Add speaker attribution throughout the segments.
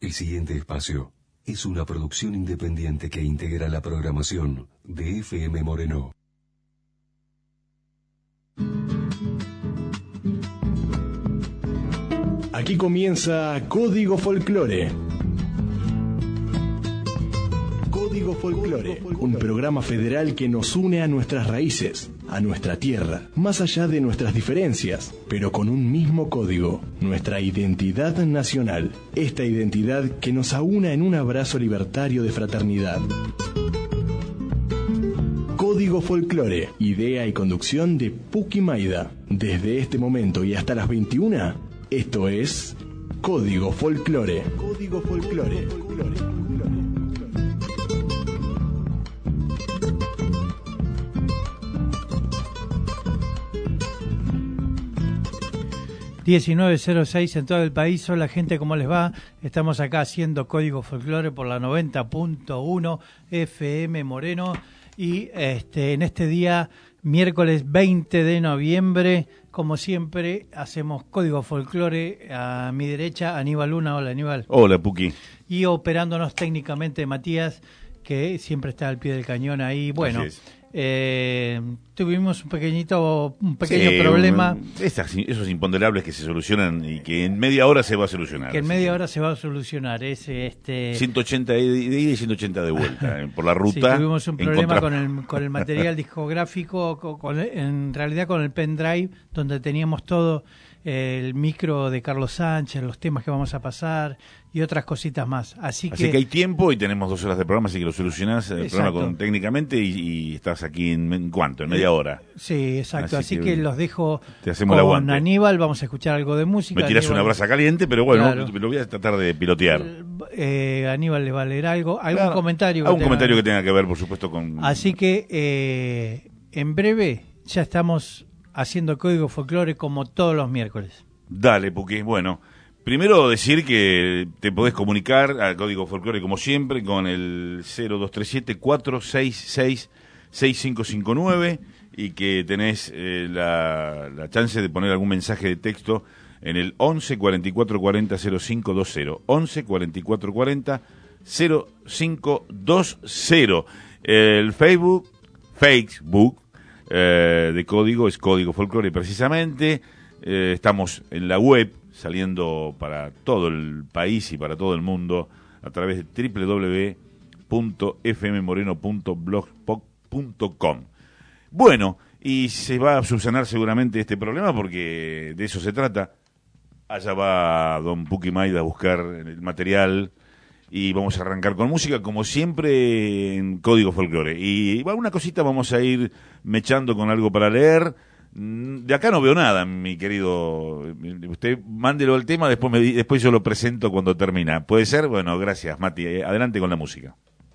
Speaker 1: El siguiente espacio es una producción independiente que integra la programación de FM Moreno.
Speaker 2: Aquí comienza Código Folclore. Código Folclore, un programa federal que nos une a nuestras raíces, a nuestra tierra, más allá de nuestras diferencias, pero con un mismo código, nuestra identidad nacional, esta identidad que nos aúna en un abrazo libertario de fraternidad. Código Folclore, idea y conducción de Puki Maida. Desde este momento y hasta las 21, esto es Código Folclore. Código Folclore.
Speaker 3: 19:06 en todo el país. Hola gente, ¿cómo les va? Estamos acá haciendo Código Folclore por la 90.1 FM Moreno y en este día, miércoles 20 de noviembre, como siempre, hacemos Código Folclore. A mi derecha, Aníbal Luna. Hola, Aníbal.
Speaker 4: Hola, Puki.
Speaker 3: Y operándonos técnicamente Matías, que siempre está al pie del cañón ahí. Bueno, tuvimos un pequeño problema.
Speaker 4: Esos imponderables que se solucionan y que en media hora se va a solucionar.
Speaker 3: Que en media hora se va a solucionar.
Speaker 4: 180 de ida y 180 de vuelta por la ruta.
Speaker 3: Sí, tuvimos un problema con el material discográfico, en realidad con el pendrive, donde teníamos todo, el micro de Carlos Sánchez, los temas que vamos a pasar y otras cositas más. Así que
Speaker 4: hay tiempo y tenemos 2 horas de programa, así que lo solucionás el programa técnicamente y estás aquí en ¿cuánto? En media hora.
Speaker 3: Sí, exacto. Así que los dejo
Speaker 4: con
Speaker 3: Aníbal. Vamos a escuchar algo de música.
Speaker 4: Me tirás una brasa caliente, pero bueno, claro, lo voy a tratar de pilotear.
Speaker 3: Aníbal le va a leer algún comentario.
Speaker 4: Algún comentario que tenga que ver, por supuesto, con...
Speaker 3: Así que en breve ya estamos haciendo Código Folclore como todos los miércoles.
Speaker 4: Dale, Puki. Bueno, primero decir que te podés comunicar al Código Folclore como siempre con el 0237-466-6559 y que tenés la chance de poner algún mensaje de texto en el 11 44 40 0520. 11 44 40 0520. El Facebook de Código es Código Folclore precisamente. Estamos en la web, saliendo para todo el país y para todo el mundo a través de www.fmmoreno.blogspot.com. Bueno, y se va a subsanar seguramente este problema porque de eso se trata. Allá va don Puki Maida a buscar el material y vamos a arrancar con música como siempre en Código Folclore. Y una cosita vamos a ir mechando con algo para leer. De acá no veo nada, mi querido. Usted mándelo el tema, después yo lo presento cuando termina. ¿Puede ser? Bueno, gracias, Mati. Adelante con la música.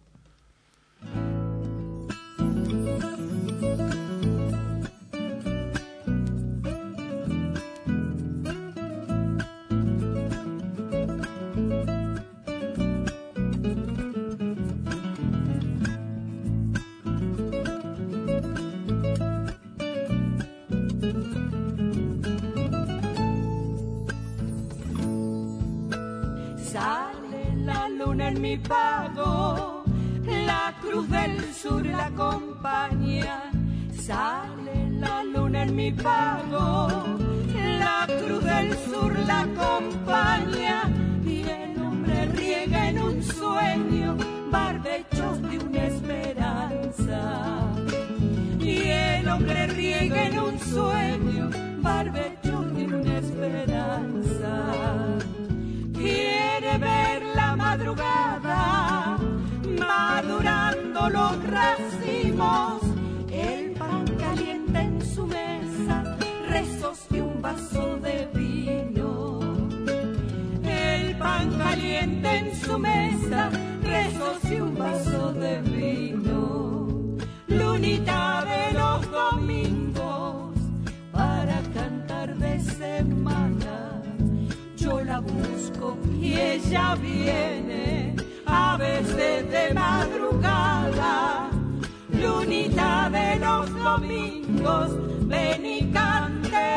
Speaker 5: En mi pago, la cruz del sur la acompaña. Sale la luna en mi pago, la cruz del sur la acompaña. Y el hombre riega en un sueño barbechos de una esperanza. Y el hombre riega en un sueño barbechos de una esperanza. Quiere ver la madrugada madurando los racimos, el pan caliente en su mesa, rezos y un vaso de vino. El pan caliente en su mesa, rezos y un vaso de vino. Lunita de los domingos para cantar de semana. Yo la busco y ella viene, a veces de madrugada. Lunita de los domingos, ven y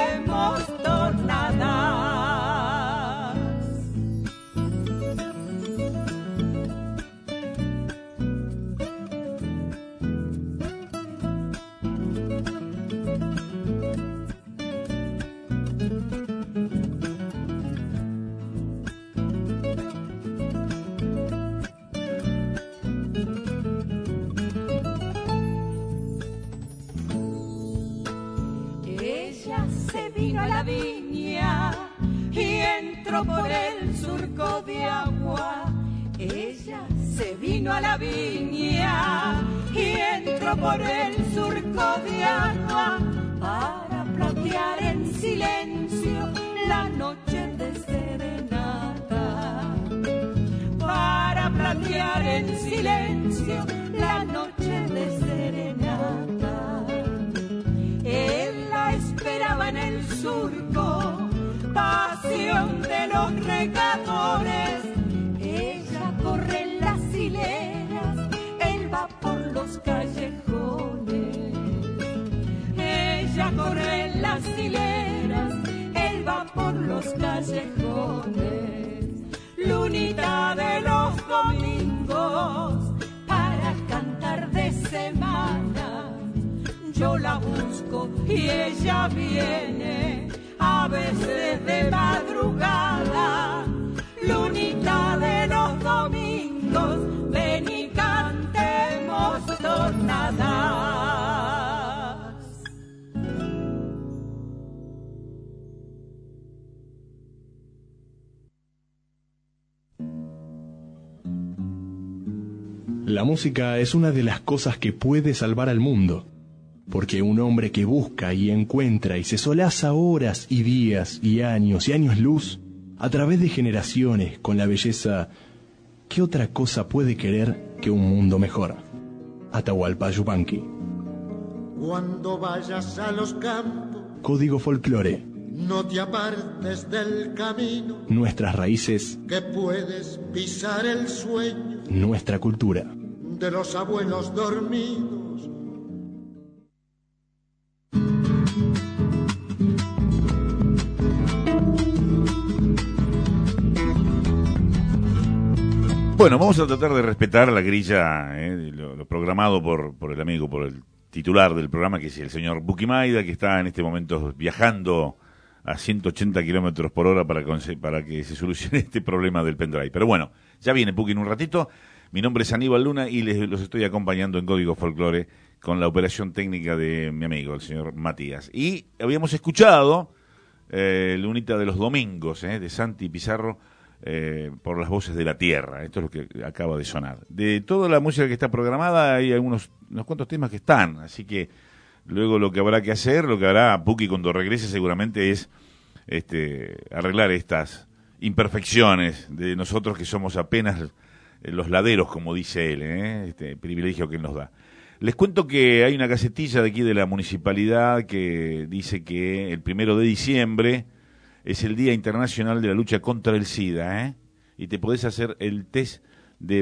Speaker 5: cantemos tornadas. a la viña y entró por el surco de agua. Ella se vino a la viña y entró por el surco de agua para platear en silencio la noche de serenata. Para platear en silencio la noche de serenata. Él la esperaba en el surco, pasión de los regadores. Ella corre en las hileras, él va por los callejones. Ella corre en las hileras, él va por los callejones. Lunita de los domingos, para cantar de semana, yo la busco y ella viene, a veces de madrugada. Lunita de los domingos, ven y cantemos tornadas.
Speaker 2: La música es una de las cosas que puede salvar al mundo, porque un hombre que busca y encuentra y se solaza horas y días y años luz, a través de generaciones, con la belleza, ¿qué otra cosa puede querer que un mundo mejor? Atahualpa Yupanqui.
Speaker 6: Cuando vayas a los campos,
Speaker 2: Código Folclore.
Speaker 6: no te apartes del camino,
Speaker 2: Nuestras raíces,
Speaker 6: que puedes pisar el sueño
Speaker 2: nuestra cultura.
Speaker 6: de los abuelos dormidos.
Speaker 4: Bueno, vamos a tratar de respetar la grilla, lo programado por el amigo, por el titular del programa, que es el señor Puki Mayda, que está en este momento viajando a 180 kilómetros por hora para que se solucione este problema del pendrive. Pero bueno, ya viene Puki en un ratito. Mi nombre es Aníbal Luna y los estoy acompañando en Código Folclore con la operación técnica de mi amigo, el señor Matías. Y habíamos escuchado Lunita de los Domingos, de Santi Pizarro, por las voces de la tierra. Esto es lo que acaba de sonar. De toda la música que está programada hay unos cuantos temas que están, así que luego lo que habrá que hacer, lo que hará Puki cuando regrese seguramente es arreglar estas imperfecciones de nosotros que somos apenas los laderos, como dice él, este privilegio que él nos da. Les cuento que hay una gacetilla de aquí de la municipalidad que dice que el 1 de diciembre es el Día Internacional de la Lucha contra el SIDA, y te podés hacer el test de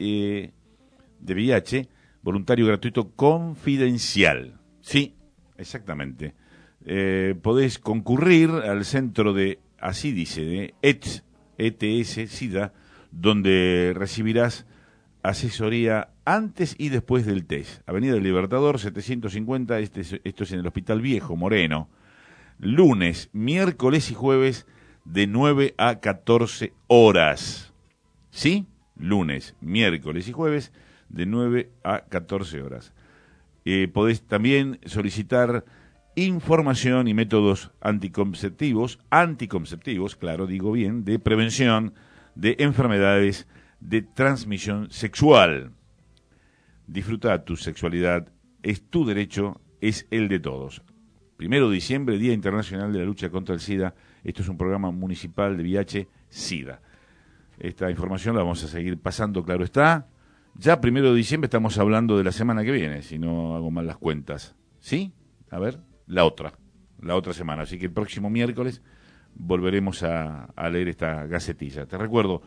Speaker 4: VIH voluntario gratuito confidencial. Sí, exactamente. Podés concurrir al centro de, así dice, de ETS SIDA, donde recibirás asesoría antes y después del test. Avenida del Libertador 750, esto es en el Hospital Viejo, Moreno. Lunes, miércoles y jueves de 9 a 14 horas. ¿Sí? Lunes, miércoles y jueves de 9 a 14 horas. Podés también solicitar información y métodos anticonceptivos, claro, digo bien, de prevención de enfermedades de transmisión sexual. Disfruta tu sexualidad, es tu derecho, es el de todos. 1 de diciembre, Día Internacional de la Lucha contra el SIDA. Esto es un programa municipal de VIH-SIDA. Esta información la vamos a seguir pasando, claro está. Ya 1 de diciembre estamos hablando de la semana que viene, si no hago mal las cuentas. ¿Sí? A ver, la otra semana. Así que el próximo miércoles volveremos a leer esta gacetilla. Te recuerdo,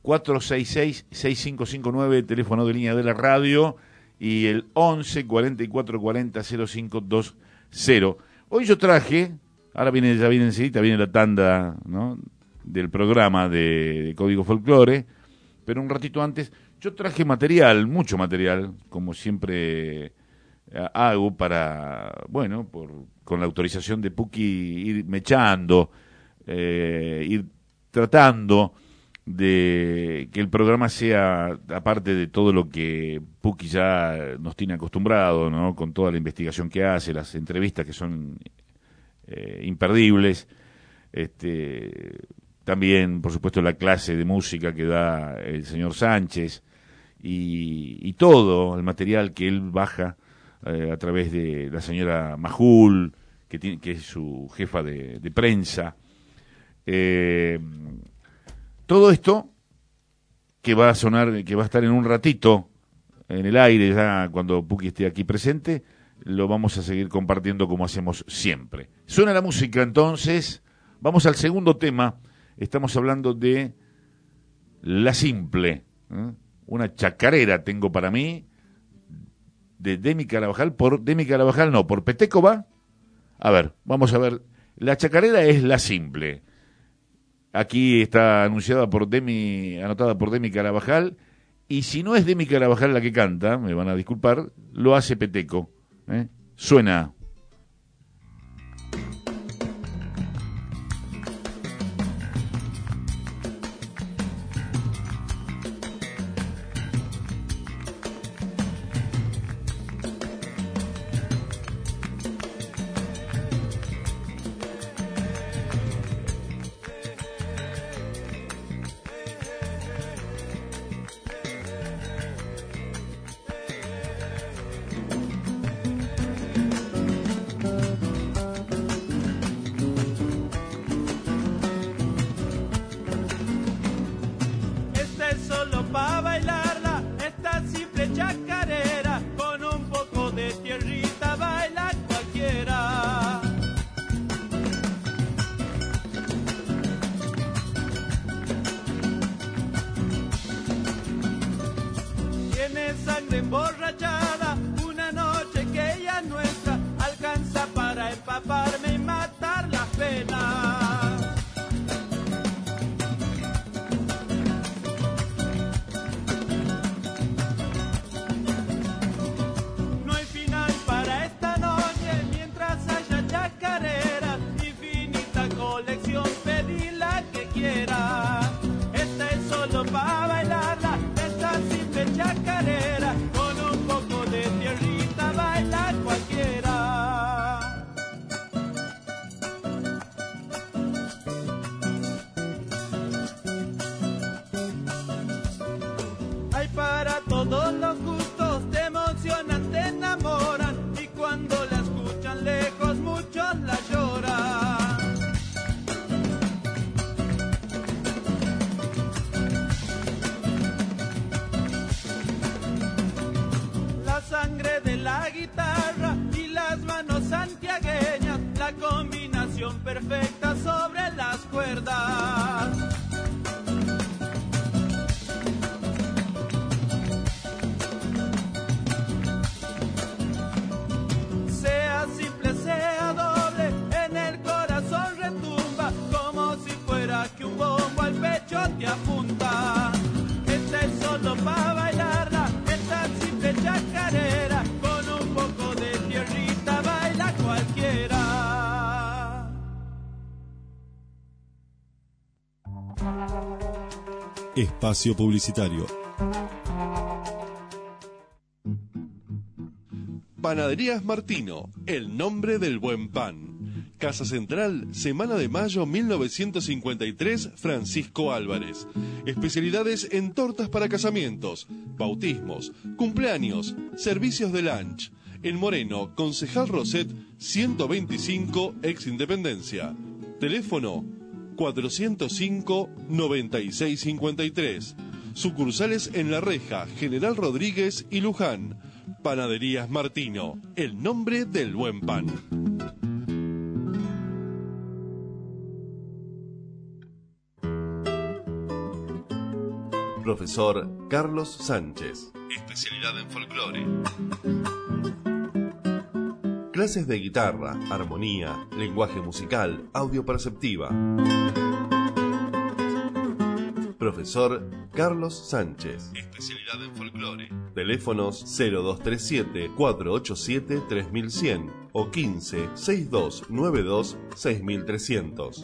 Speaker 4: 466-6559, teléfono de línea de la radio, y el 11 44 40 0520. Hoy yo traje, ya viene enseguida, viene la tanda, ¿no?, del programa de Código Folclore, pero un ratito antes yo traje material, mucho material, como siempre hago para, bueno, con la autorización de Puki, ir mechando, ir tratando de que el programa sea, aparte de todo lo que Puki ya nos tiene acostumbrado, ¿no?, con toda la investigación que hace, las entrevistas que son imperdibles. También, por supuesto, la clase de música que da el señor Sánchez y todo el material que él baja a través de la señora Majul, que es su jefa de prensa. Todo esto que va a sonar, que va a estar en un ratito en el aire, ya cuando Puki esté aquí presente, lo vamos a seguir compartiendo como hacemos siempre. Suena la música, entonces vamos al segundo tema. Estamos hablando de La Simple, una chacarera tengo para mí, de Demi Carabajal, por Peteco va. A ver, vamos a ver, la chacarera es La Simple. Aquí está anotada por Demi Carabajal, y si no es Demi Carabajal la que canta, me van a disculpar, lo hace Peteco. Suena.
Speaker 7: Perfecta sobre las cuerdas. Sea simple, sea doble, en el corazón retumba, como si fuera que un bombo al pecho te apunta. Esta es solo para bailarla, esta simple chacarera, con un poco de tierrita baila cualquiera.
Speaker 8: Espacio publicitario. Panaderías Martino, el nombre del buen pan. Casa Central, Semana de Mayo 1953, Francisco Álvarez. Especialidades en tortas para casamientos, bautismos, cumpleaños, servicios de lunch. En Moreno, Concejal Roset, 125, ex Independencia. Teléfono 405-9653. Sucursales en La Reja, General Rodríguez y Luján. Panaderías Martino, el nombre del buen pan. Profesor Carlos Sánchez. Especialidad en folclore. Clases de guitarra, armonía, lenguaje musical, audio perceptiva. Profesor Carlos Sánchez. Especialidad en folclore. Teléfonos 0237-487-3100 o 15-6292-6300.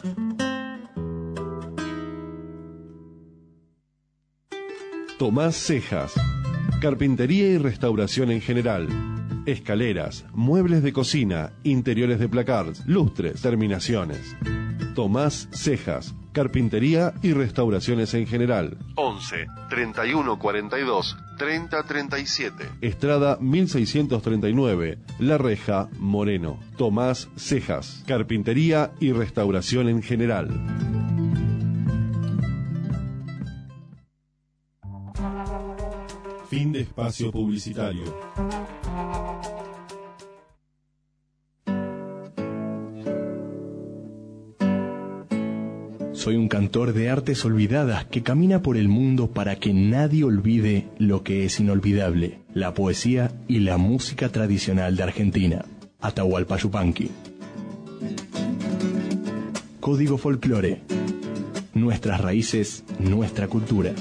Speaker 8: Tomás Cejas. Carpintería y restauración en general. escaleras, muebles de cocina, interiores de placards, lustres, terminaciones. Tomás Cejas, carpintería y restauraciones en general. 11 31 42 30 37. Estrada 1639, La Reja, Moreno. Tomás Cejas, carpintería y restauración en general. Fin de espacio publicitario.
Speaker 2: Soy un cantor de artes olvidadas que camina por el mundo para que nadie olvide lo que es inolvidable, la poesía y la música tradicional de Argentina. Atahualpa Yupanqui. Código Folclore. Nuestras raíces, nuestra cultura.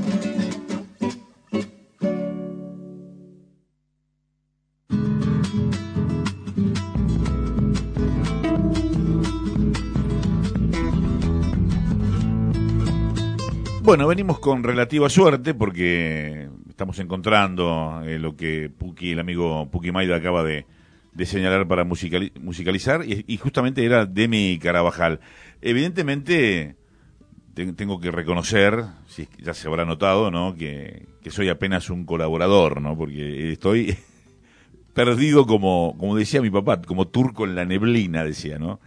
Speaker 4: Bueno, venimos con relativa suerte porque estamos encontrando lo que el amigo Puki Maida acaba de señalar para musicalizar y justamente era Demi Carabajal. Evidentemente tengo que reconocer, si ya se habrá notado, ¿no? que soy apenas un colaborador, ¿no? Porque estoy perdido como decía mi papá, como turco en la neblina, decía, ¿no?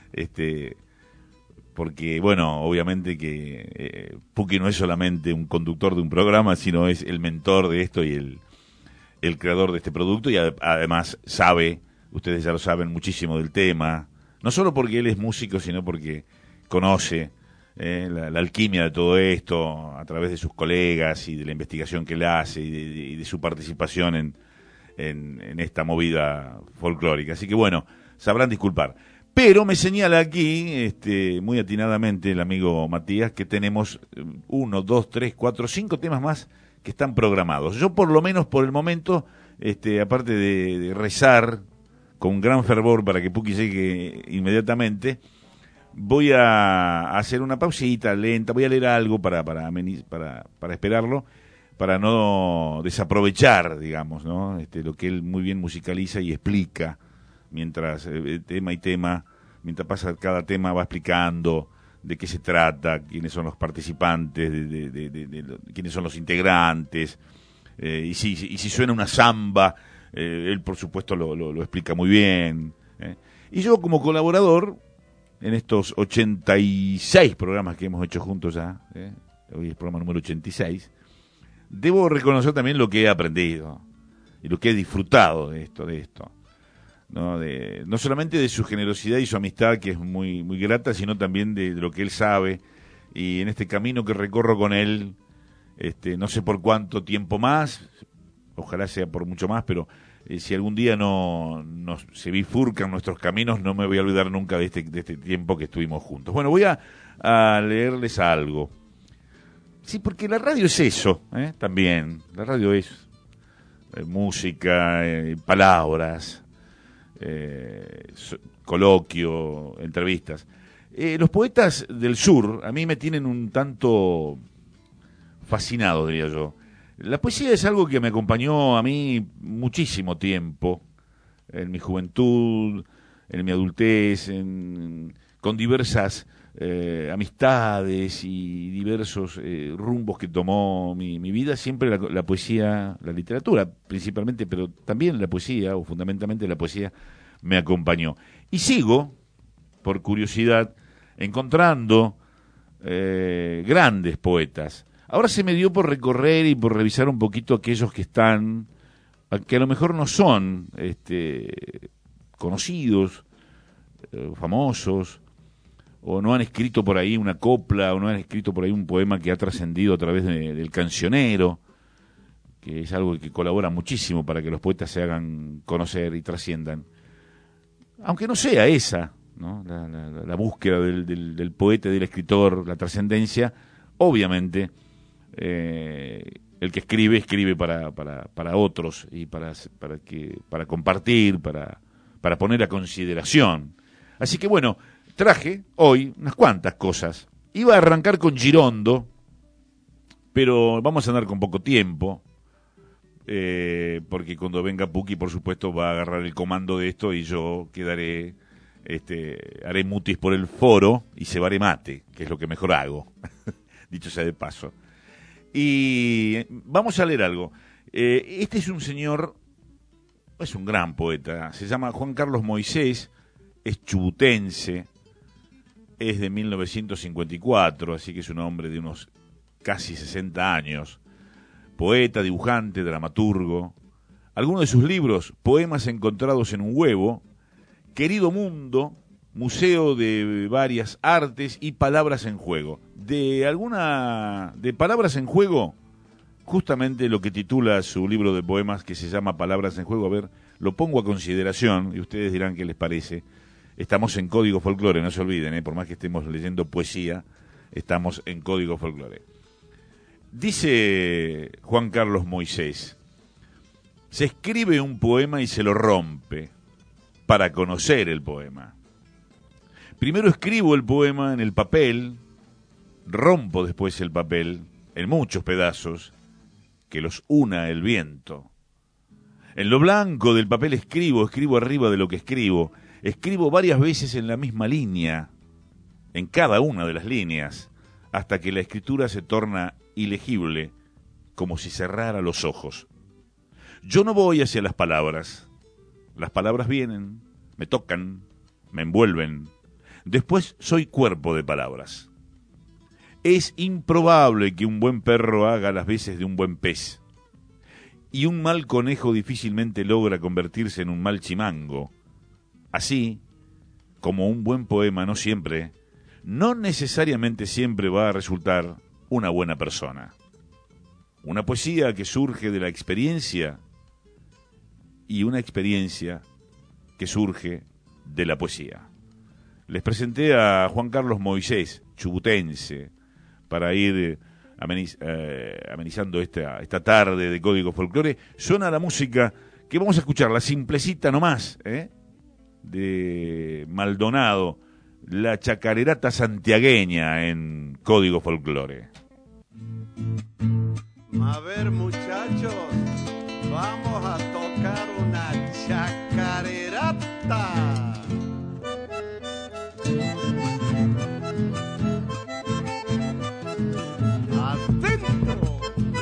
Speaker 4: Porque, bueno, obviamente que Puki no es solamente un conductor de un programa, sino es el mentor de esto y el creador de este producto, y además sabe, ustedes ya lo saben, muchísimo del tema, no solo porque él es músico, sino porque conoce la alquimia de todo esto a través de sus colegas y de la investigación que él hace y de su participación en esta movida folclórica. Así que, bueno, sabrán disculpar. Pero me señala aquí, muy atinadamente el amigo Matías, que tenemos 1, 2, 3, 4, 5 temas más que están programados. Yo por lo menos por el momento, aparte de rezar con gran fervor para que Puki llegue inmediatamente, voy a hacer una pausita lenta, voy a leer algo para esperarlo, para no desaprovechar, digamos, ¿no? Lo que él muy bien musicaliza y explica. Mientras mientras pasa cada tema va explicando de qué se trata, quiénes son los participantes, quiénes son los integrantes, y si suena una samba, él por supuesto lo explica muy bien. Y yo como colaborador, en estos 86 programas que hemos hecho juntos ya, hoy es el programa número 86, debo reconocer también lo que he aprendido y lo que he disfrutado de esto. No solamente de su generosidad y su amistad, que es muy, muy grata, sino también de lo que él sabe, y en este camino que recorro con él, no sé por cuánto tiempo más, ojalá sea por mucho más, pero si algún día se bifurcan nuestros caminos, no me voy a olvidar nunca de este tiempo que estuvimos juntos. Bueno, voy a leerles algo. Sí, porque la radio es eso, también. La radio es música, palabras, coloquio, entrevistas. Los poetas del sur a mí me tienen un tanto fascinado, diría yo. La poesía es algo que me acompañó a mí muchísimo tiempo, en mi juventud, en mi adultez, con diversas amistades y diversos rumbos que tomó mi vida. Siempre la poesía, la literatura principalmente, pero también la poesía, o fundamentalmente la poesía, me acompañó. Y sigo, por curiosidad, encontrando grandes poetas. Ahora se me dio por recorrer y por revisar un poquito aquellos que están, que a lo mejor no son conocidos, famosos, o no han escrito por ahí una copla, o no han escrito por ahí un poema que ha trascendido a través del cancionero, que es algo que colabora muchísimo para que los poetas se hagan conocer y trasciendan. Aunque no sea esa, ¿no? La búsqueda del poeta y del escritor, la trascendencia, obviamente, el que escribe para otros y para compartir, para poner a consideración. Así que bueno, traje hoy unas cuantas cosas. Iba a arrancar con Girondo, pero vamos a andar con poco tiempo. porque cuando venga Puki, por supuesto, va a agarrar el comando de esto y yo quedaré, haré mutis por el foro y cebaré mate, que es lo que mejor hago, dicho sea de paso. Y vamos a leer algo. Este es un señor, es un gran poeta, se llama Juan Carlos Moisés, es chubutense, es de 1954, así que es un hombre de unos casi 60 años. Poeta, dibujante, dramaturgo. Algunos de sus libros, Poemas encontrados en un huevo, Querido Mundo, Museo de varias artes y Palabras en juego. De Palabras en juego, justamente lo que titula su libro de poemas, que se llama Palabras en juego, a ver, lo pongo a consideración y ustedes dirán qué les parece. Estamos en Código Folclore, no se olviden, por más que estemos leyendo poesía, estamos en Código Folclore. Dice Juan Carlos Moisés, se escribe un poema y se lo rompe para conocer el poema. Primero escribo el poema en el papel, rompo después el papel en muchos pedazos, que los una el viento. En lo blanco del papel escribo arriba de lo que escribo varias veces en la misma línea, en cada una de las líneas, hasta que la escritura se torna ilegible, como si cerrara los ojos. Yo no voy hacia las palabras vienen, me tocan, me envuelven, después soy cuerpo de palabras. Es improbable que un buen perro haga las veces de un buen pez, y un mal conejo difícilmente logra convertirse en un mal chimango. Así, como un buen poema no necesariamente siempre va a resultar una buena persona. Una poesía que surge de la experiencia y una experiencia que surge de la poesía. Les presenté a Juan Carlos Moisés, chubutense, para ir amenizando esta tarde de Código Folclore. Suena la música que vamos a escuchar, la simplecita nomás, de Maldonado, la chacarerata santiagueña en Código Folclore.
Speaker 9: A ver, muchachos, vamos a tocar una chacarerata. ¡Adentro!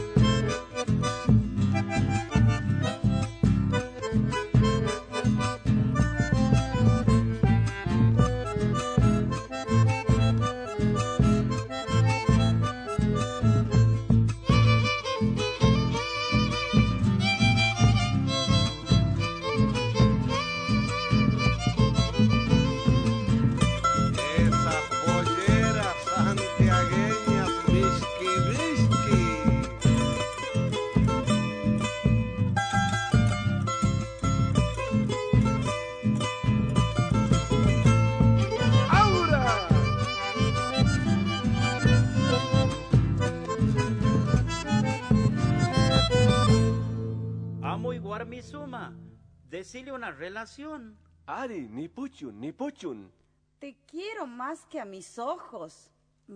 Speaker 10: Decirle una relación.
Speaker 11: Ari, ni puchun.
Speaker 5: Te quiero más que a mis ojos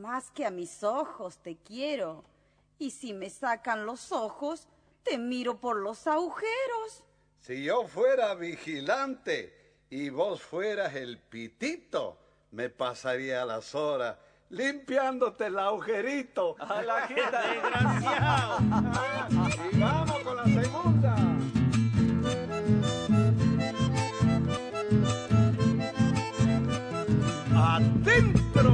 Speaker 5: te quiero. Y si me sacan los ojos, te miro por los agujeros.
Speaker 9: Si yo fuera vigilante y vos fueras el pitito, me pasaría las horas limpiándote el agujerito.
Speaker 10: A la gente desgraciado.
Speaker 9: Y vamos con la segunda. ¡Adentro!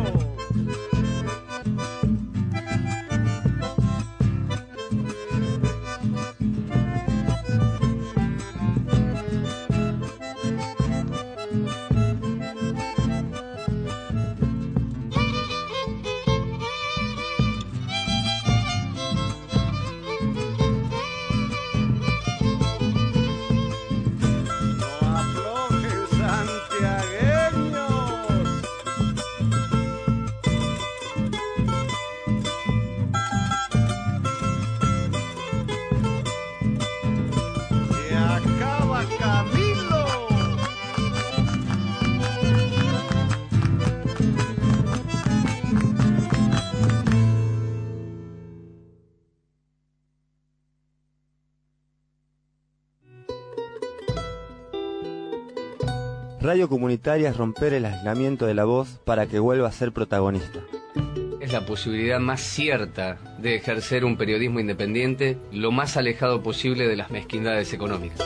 Speaker 12: Radio comunitaria es romper el aislamiento de la voz para que vuelva a ser protagonista.
Speaker 13: Es la posibilidad más cierta de ejercer un periodismo independiente lo más alejado posible de las mezquindades económicas.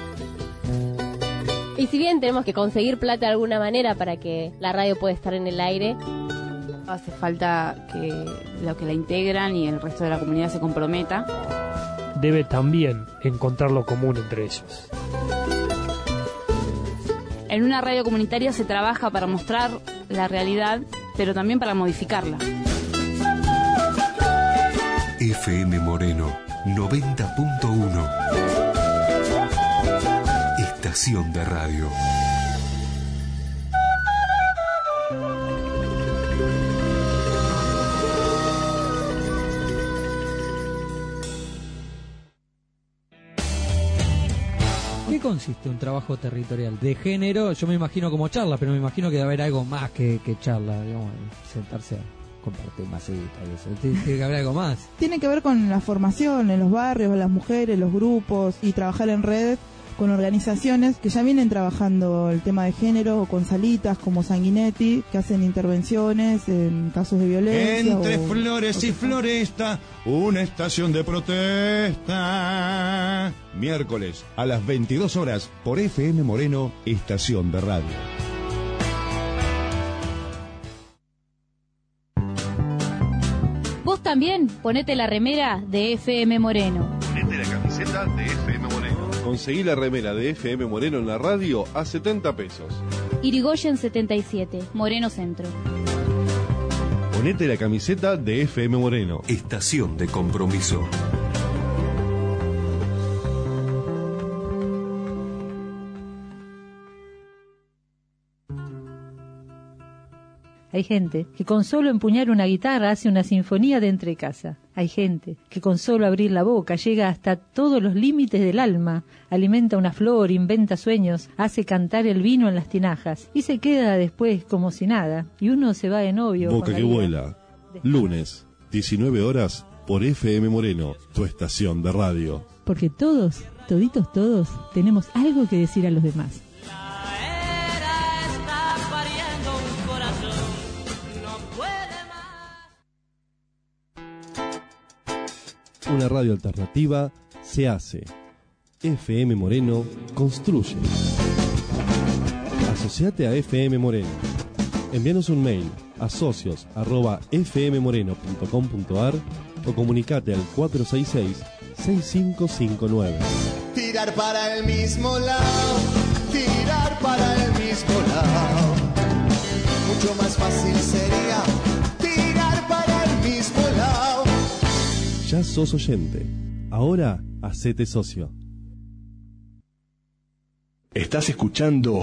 Speaker 14: Y si bien tenemos que conseguir plata de alguna manera para que la radio pueda estar en el aire,
Speaker 15: hace falta que los que la integran y el resto de la comunidad se comprometa.
Speaker 16: Debe también encontrar lo común entre ellos.
Speaker 15: En una radio comunitaria se trabaja para mostrar la realidad, pero también para modificarla.
Speaker 1: FM Moreno 90.1. Estación de radio.
Speaker 17: ¿Qué consiste un trabajo territorial? De género, yo me imagino como charla, pero me imagino que debe haber algo más que charla, digamos, sentarse a compartir masitas y eso. Tiene que haber algo más.
Speaker 18: Tiene que ver con la formación en los barrios, las mujeres, los grupos y trabajar en red con organizaciones que ya vienen trabajando el tema de género, o con salitas como Sanguinetti, que hacen intervenciones en casos de violencia.
Speaker 19: Entre flores y floresta, una estación de protesta. Miércoles a las 22 horas por FM Moreno, Estación de Radio.
Speaker 20: Vos también ponete la remera de FM Moreno.
Speaker 8: Ponete la camiseta de FM Moreno. Conseguí la remera de FM Moreno en la radio a 70 pesos.
Speaker 20: Irigoyen 77, Moreno Centro.
Speaker 8: Ponete la camiseta de FM Moreno.
Speaker 1: Estación de compromiso.
Speaker 21: Hay gente que con solo empuñar una guitarra hace una sinfonía de entre casa. Hay gente que con solo abrir la boca llega hasta todos los límites del alma, alimenta una flor, inventa sueños, hace cantar el vino en las tinajas y se queda después como si nada. Y uno se va de novio.
Speaker 8: Boca que vuela. Lunes, 19 horas por FM Moreno, tu estación de radio.
Speaker 21: Porque todos, toditos todos, tenemos algo que decir a los demás.
Speaker 8: Una radio alternativa se hace. FM Moreno construye. Asociate a FM Moreno. Envíanos un mail a socios@fmmoreno.com.ar o comunicate al 466-6559.
Speaker 22: Tirar para el mismo lado, tirar para el mismo lado. Mucho más fácil sería tirar para el mismo lado.
Speaker 8: Ya sos oyente. Ahora hacete socio.
Speaker 2: Estás escuchando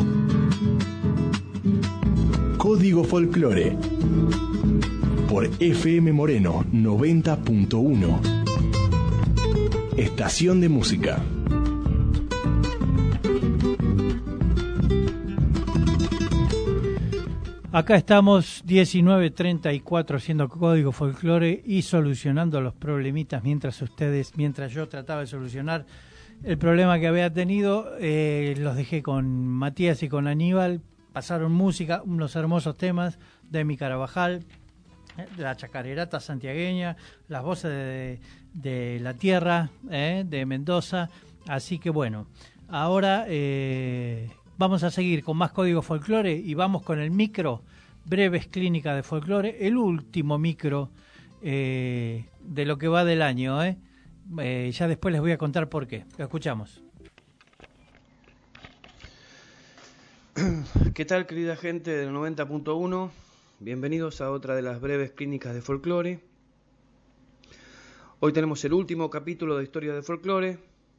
Speaker 2: Código Folclore por FM Moreno 90.1. Estación de música.
Speaker 3: Acá estamos 19:34 haciendo Código Folclore y solucionando los problemitas mientras yo trataba de solucionar el problema que había tenido. Los dejé con Matías y con Aníbal. Pasaron música, unos hermosos temas de Emi Carabajal, la chacarerata santiagueña, las voces de La Tierra, de Mendoza. Así que bueno, ahora vamos a seguir con más Código Folclore y vamos con el micro Breves Clínicas de Folclore, el último micro de lo que va del año. Ya después les voy a contar por qué. Lo escuchamos.
Speaker 23: ¿Qué tal, querida gente del 90.1? Bienvenidos a otra de las Breves Clínicas de Folclore. Hoy tenemos el último capítulo de Historia de Folclore.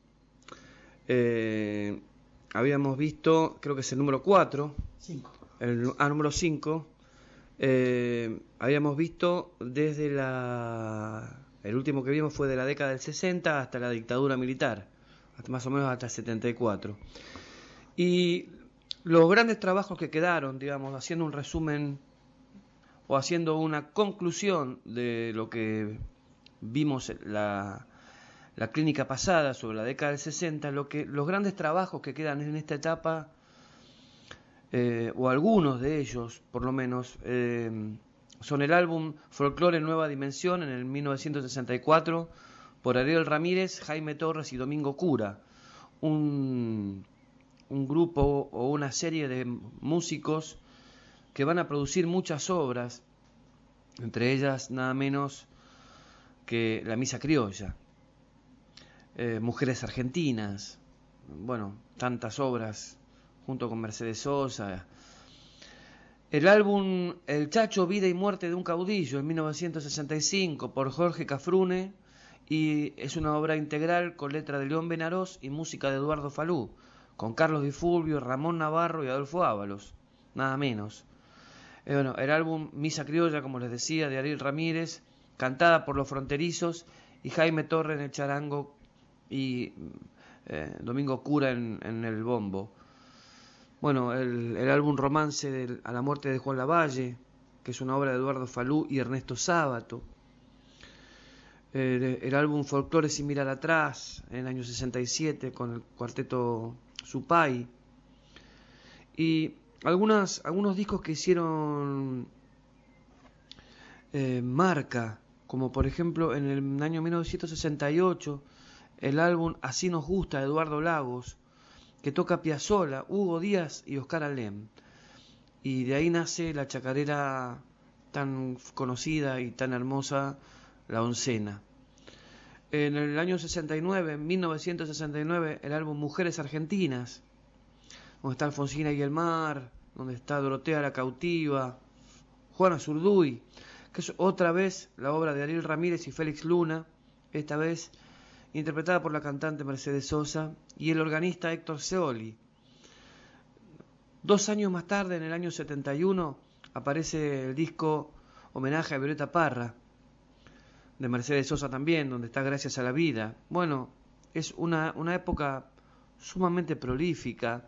Speaker 23: Habíamos visto, creo que es el número 4.
Speaker 3: 5.
Speaker 23: Número 5. Habíamos visto desde el último que vimos fue de la década del 60 hasta la dictadura militar, hasta más o menos hasta el 74. Y los grandes trabajos que quedaron, digamos, haciendo un resumen o haciendo una conclusión de lo que vimos la clínica pasada sobre la década del 60, los grandes trabajos que quedan en esta etapa o algunos de ellos, por lo menos, son el álbum Folclore Nueva Dimensión en el 1964 por Ariel Ramírez, Jaime Torres y Domingo Cura, un grupo o una serie de músicos que van a producir muchas obras, entre ellas nada menos que La Misa Criolla, Mujeres Argentinas, bueno, tantas obras junto con Mercedes Sosa. El álbum El Chacho, Vida y Muerte de un Caudillo en 1965 por Jorge Cafrune, y es una obra integral con letra de León Benarós y música de Eduardo Falú, con Carlos Di Fulvio, Ramón Navarro y Adolfo Ábalos, nada menos. Bueno, el álbum Misa Criolla, como les decía, de Ariel Ramírez, cantada por Los Fronterizos y Jaime Torres en el charango y Domingo Cura en el bombo. Bueno, el álbum Romance a la muerte de Juan Lavalle, que es una obra de Eduardo Falú y Ernesto Sábato. El álbum Folclore Sin Mirar Atrás, en el año 67, con el cuarteto Supay. Y algunos discos que hicieron marca, como por ejemplo en el año 1968, el álbum Así nos gusta de Eduardo Lagos, que toca Piazzolla, Hugo Díaz y Oscar Alem. Y de ahí nace la chacarera tan conocida y tan hermosa, La Oncena. En el año 69, en 1969, el álbum Mujeres Argentinas, donde está Alfonsina Guilmar, donde está Dorotea la Cautiva, Juana Zurduy, que es otra vez la obra de Ariel Ramírez y Félix Luna, esta vez interpretada por la cantante Mercedes Sosa y el organista Héctor Seoli. 2 años más tarde, en el año 71, aparece el disco Homenaje a Violeta Parra, de Mercedes Sosa también, donde está Gracias a la Vida. Bueno, es una época sumamente prolífica.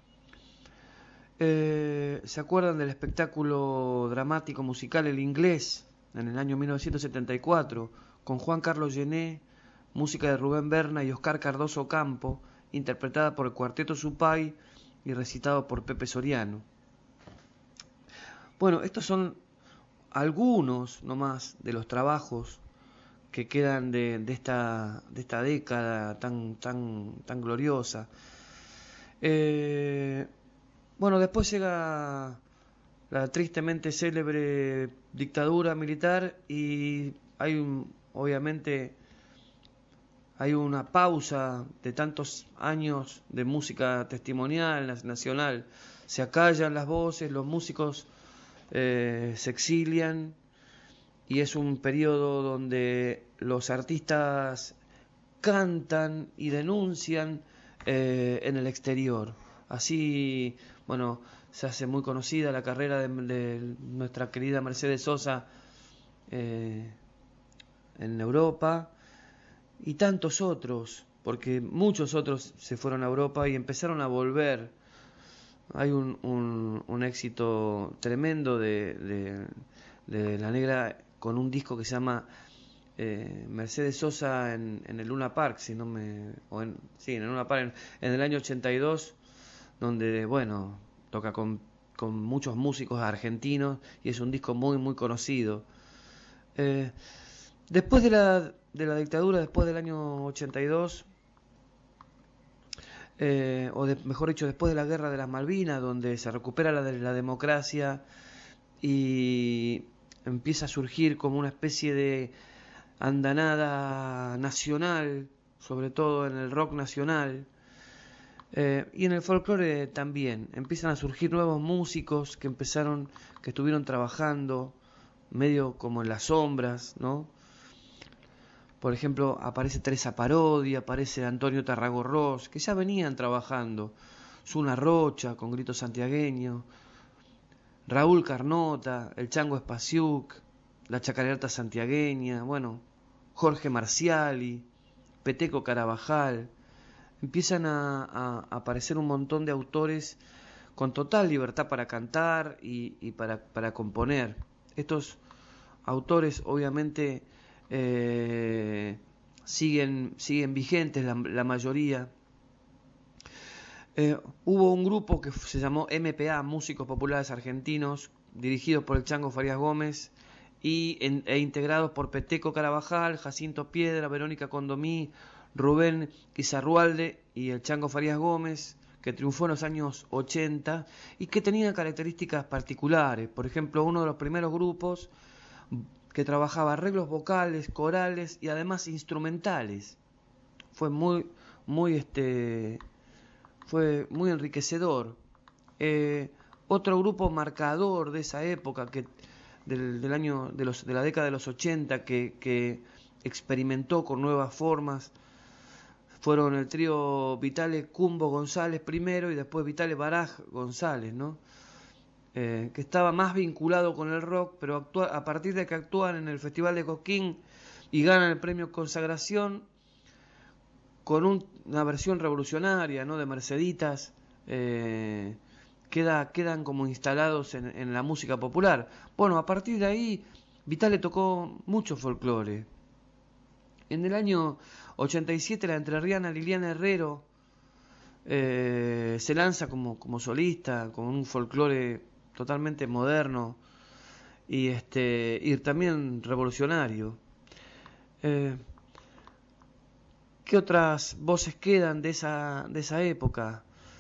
Speaker 23: ¿Se acuerdan del espectáculo dramático musical El Inglés, en el año 1974, con Juan Carlos Gené, música de Rubén Berna y Oscar Cardoso Campo, interpretada por el Cuarteto Supay y recitado por Pepe Soriano? Bueno, estos son algunos nomás de los trabajos que quedan de esta década tan gloriosa. Bueno, después llega la tristemente célebre dictadura militar y obviamente hay una pausa de tantos años de música testimonial, nacional. Se acallan las voces, los músicos se exilian, y es un periodo donde los artistas cantan y denuncian en el exterior. Así, bueno, se hace muy conocida la carrera de nuestra querida Mercedes Sosa en Europa, y tantos otros, porque muchos otros se fueron a Europa y empezaron a volver. Hay un éxito tremendo de la negra con un disco que se llama Mercedes Sosa en el Luna Park, en el Luna Park en el año 82, donde, bueno, toca con muchos músicos argentinos y es un disco muy muy conocido. Después de la dictadura, después del año 82, mejor dicho, después de la guerra de las Malvinas, donde se recupera la democracia y empieza a surgir como una especie de andanada nacional, sobre todo en el rock nacional, y en el folclore también. Empiezan a surgir nuevos músicos que estuvieron trabajando medio como en las sombras, ¿no? Por ejemplo, aparece Teresa Parodi, aparece Antonio Tarragorros, que ya venían trabajando. Zuna Rocha, con Grito Santiagueño, Raúl Carnota, el Chango Espaciuc, la Chacarerta Santiagueña, bueno, Jorge Marciali, Peteco Carabajal. Empiezan a aparecer un montón de autores con total libertad para cantar y para componer. Estos autores, obviamente, siguen vigentes la mayoría. Hubo un grupo que se llamó MPA, Músicos Populares Argentinos, dirigidos por el Chango Farías Gómez e integrados por Peteco Carabajal, Jacinto Piedra, Verónica Condomí, Rubén Izarrualde y el Chango Farías Gómez, que triunfó en los años 80 y que tenía características particulares. Por ejemplo, uno de los primeros grupos que trabajaba arreglos vocales, corales y además instrumentales. Fue muy enriquecedor. Otro grupo marcador de esa época, de la década de los 80, que experimentó con nuevas formas, fueron el trío Vitale Cumbo González primero y después Vitale Baraj González, ¿no? Que estaba más vinculado con el rock, pero a partir de que actúan en el Festival de Cosquín y ganan el premio Consagración con una versión revolucionaria, ¿no?, de Merceditas, quedan como instalados en la música popular. Bueno, a partir de ahí Vitale tocó mucho folclore. En el año 87 la entrerriana Liliana Herrero se lanza como solista con un folclore totalmente moderno y también revolucionario. ¿Qué otras voces quedan de esa época?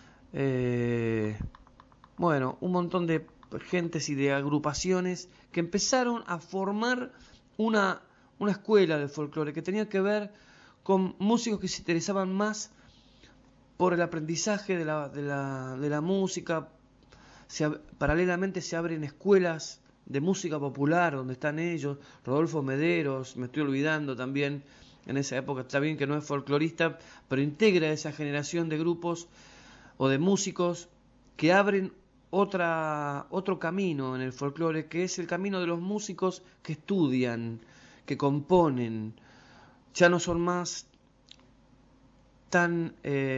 Speaker 23: Bueno, un montón de gentes y de agrupaciones que empezaron a formar una escuela de folclore que tenía que ver con músicos que se interesaban más por el aprendizaje de la música. Paralelamente se abren escuelas de música popular donde están ellos, Rodolfo Mederos, me estoy olvidando también, en esa época, está bien que no es folclorista, pero integra esa generación de grupos o de músicos que abren otro camino en el folclore, que es el camino de los músicos que estudian, que componen. Ya no son más tan,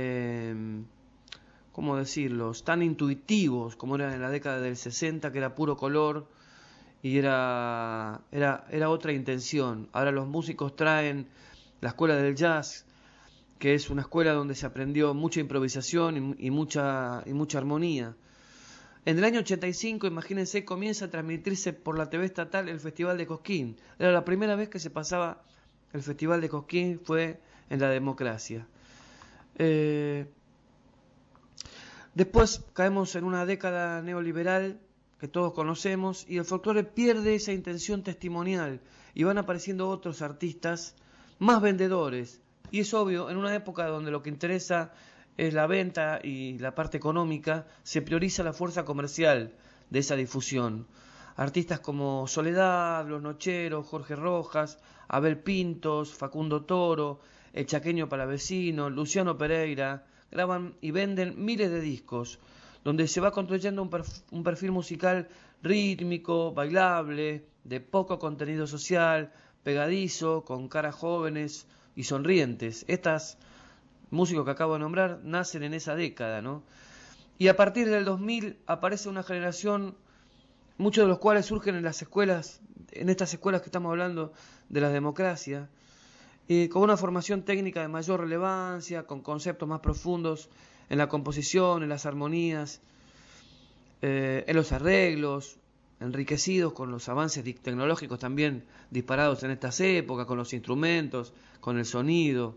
Speaker 23: ¿cómo decirlos?, tan intuitivos como eran en la década del 60, que era puro color y era otra intención. Ahora los músicos traen la escuela del jazz, que es una escuela donde se aprendió mucha improvisación y mucha armonía. En el año 85, imagínense, comienza a transmitirse por la TV estatal el Festival de Cosquín. Era la primera vez que se pasaba el Festival de Cosquín, fue en la democracia. Después caemos en una década neoliberal que todos conocemos y el folclore pierde esa intención testimonial y van apareciendo otros artistas más vendedores. Y es obvio, en una época donde lo que interesa es la venta y la parte económica, se prioriza la fuerza comercial de esa difusión. Artistas como Soledad, Los Nocheros, Jorge Rojas, Abel Pintos, Facundo Toro, El Chaqueño Palavecino, Luciano Pereira, graban y venden miles de discos, donde se va construyendo un perfil musical rítmico, bailable, de poco contenido social, pegadizo, con caras jóvenes y sonrientes. Estas músicos que acabo de nombrar nacen en esa década, ¿no? Y a partir del 2000 aparece una generación, muchos de los cuales surgen en las escuelas, en estas escuelas que estamos hablando de la democracia, con una formación técnica de mayor relevancia, con conceptos más profundos en la composición, en las armonías, en los arreglos, enriquecidos con los avances tecnológicos también disparados en estas épocas, con los instrumentos, con el sonido.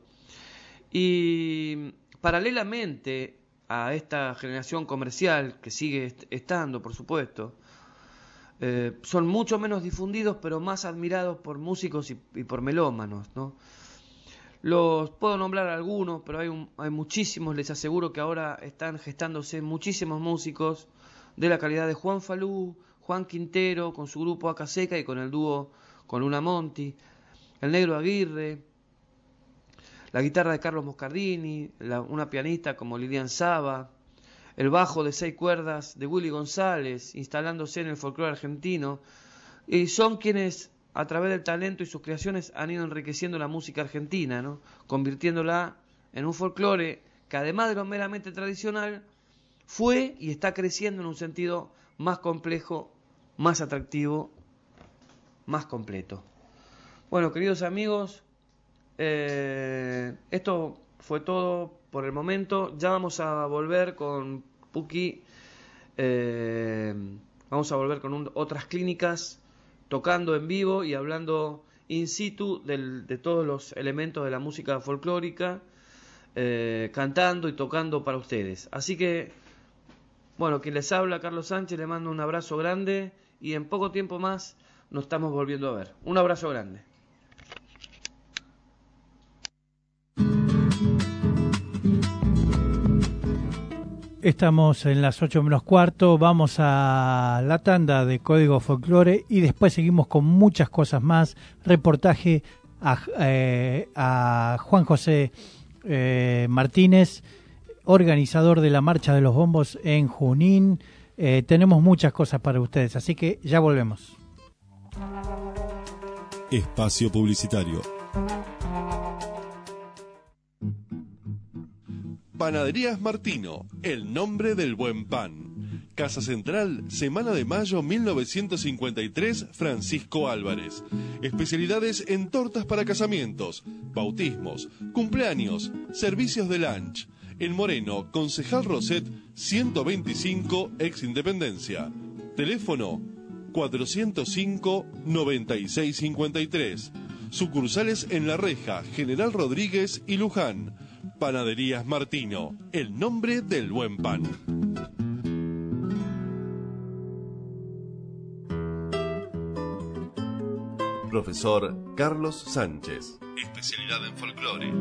Speaker 23: Y paralelamente a esta generación comercial, que sigue estando, por supuesto, son mucho menos difundidos, pero más admirados por músicos y por melómanos, ¿no? Los puedo nombrar algunos, pero hay muchísimos. Les aseguro que ahora están gestándose muchísimos músicos de la calidad de Juan Falú, Juan Quintero, con su grupo Acaseca y con el dúo con Luna Monti, el Negro Aguirre, la guitarra de Carlos Moscardini, una pianista como Lilian Saba, el bajo de 6 cuerdas de Willy González, instalándose en el folclore argentino, y son quienes, a través del talento y sus creaciones, han ido enriqueciendo la música argentina, ¿no?, convirtiéndola en un folclore que, además de lo meramente tradicional, fue y está creciendo en un sentido más complejo, más atractivo, más completo. Bueno, queridos amigos, esto fue todo por el momento. Ya vamos a volver con Puki, vamos a volver con otras clínicas, tocando en vivo y hablando in situ de todos los elementos de la música folclórica, cantando y tocando para ustedes. Así que, bueno, quien les habla, Carlos Sánchez, le mando un abrazo grande y en poco tiempo más nos estamos volviendo a ver. Un abrazo grande.
Speaker 3: Estamos en las 8 menos cuarto, vamos a la tanda de Código Folclore y después seguimos con muchas cosas más. Reportaje a Juan José Martínez, organizador de la Marcha de los Bombos en Junín. Tenemos muchas cosas para ustedes, así que ya volvemos.
Speaker 19: Espacio publicitario.
Speaker 8: Panaderías Martino, el nombre del buen pan. Casa Central, Semana de Mayo 1953, Francisco Álvarez. Especialidades en tortas para casamientos, bautismos, cumpleaños, servicios de lunch. En Moreno, Concejal Roset, 125, ex Independencia. Teléfono 405-9653. Sucursales en La Reja, General Rodríguez y Luján. Panaderías Martino, el nombre del buen pan. Profesor Carlos Sánchez. Especialidad en folclore.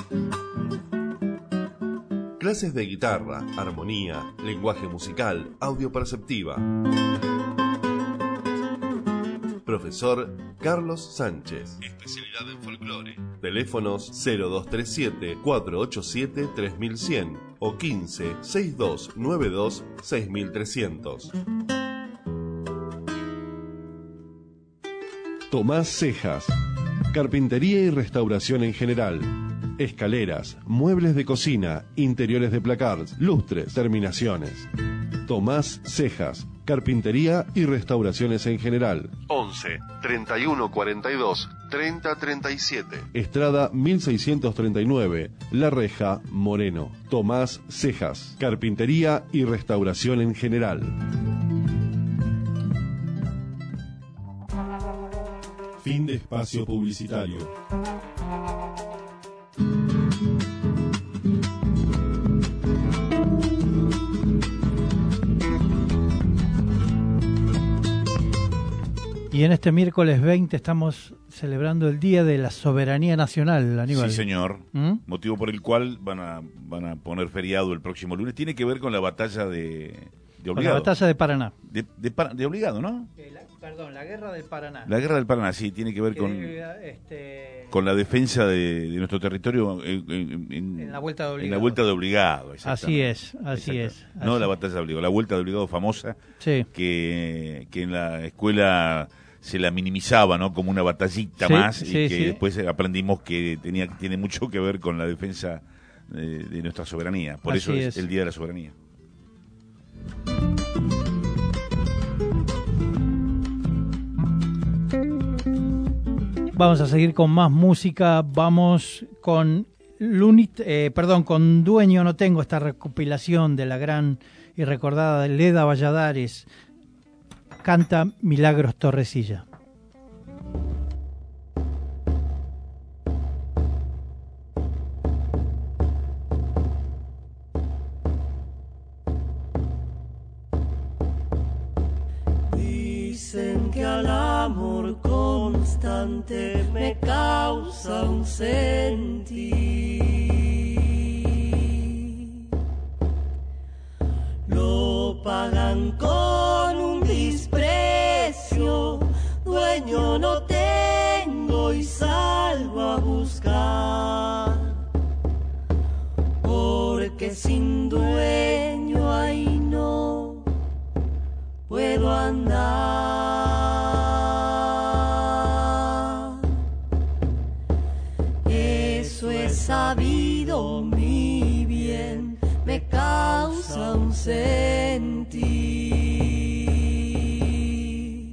Speaker 8: Clases de guitarra, armonía, lenguaje musical, audio perceptiva. Profesor Carlos Sánchez. Especialidad en folclore. Teléfonos 0237-487-3100 o 15-6292-6300. Tomás Cejas. Carpintería y restauración en general. Escaleras, muebles de cocina, interiores de placards, lustres, terminaciones. Tomás Cejas. Carpintería y restauraciones en general. 11 31 42 30 37. Estrada 1639, La Reja, Moreno. Tomás Cejas. Carpintería y restauración en general.
Speaker 19: Fin de espacio publicitario.
Speaker 3: Y en este miércoles 20 estamos celebrando el Día de la Soberanía Nacional, Aníbal.
Speaker 4: Sí, señor. Motivo por el cual van a poner feriado el próximo lunes. Tiene que ver con la batalla de Obligado.
Speaker 3: Con la batalla de Paraná.
Speaker 4: De Obligado, ¿no?
Speaker 3: La guerra del Paraná.
Speaker 4: La guerra del Paraná, sí, tiene que ver con la defensa de nuestro territorio en
Speaker 3: la vuelta de Obligado.
Speaker 4: En la vuelta de Obligado,
Speaker 3: así es.
Speaker 4: No la batalla de Obligado, la vuelta de Obligado famosa, sí. que en la escuela se la minimizaba, ¿no? Como una batallita más, y que después aprendimos que tiene mucho que ver con la defensa de nuestra soberanía. Por eso es el Día de la Soberanía.
Speaker 3: Vamos a seguir con más música. Vamos con con Dueño No Tengo, esta recopilación de la gran y recordada Leda Valladares. Canta Milagros Torrecilla.
Speaker 6: Dicen que al amor constante me causa un sentir. Lo pagan con un desprecio, dueño no tengo y salgo a buscar. Porque sin dueño ahí no puedo andar. Eso es sabido, mi bien, me causa un sentir.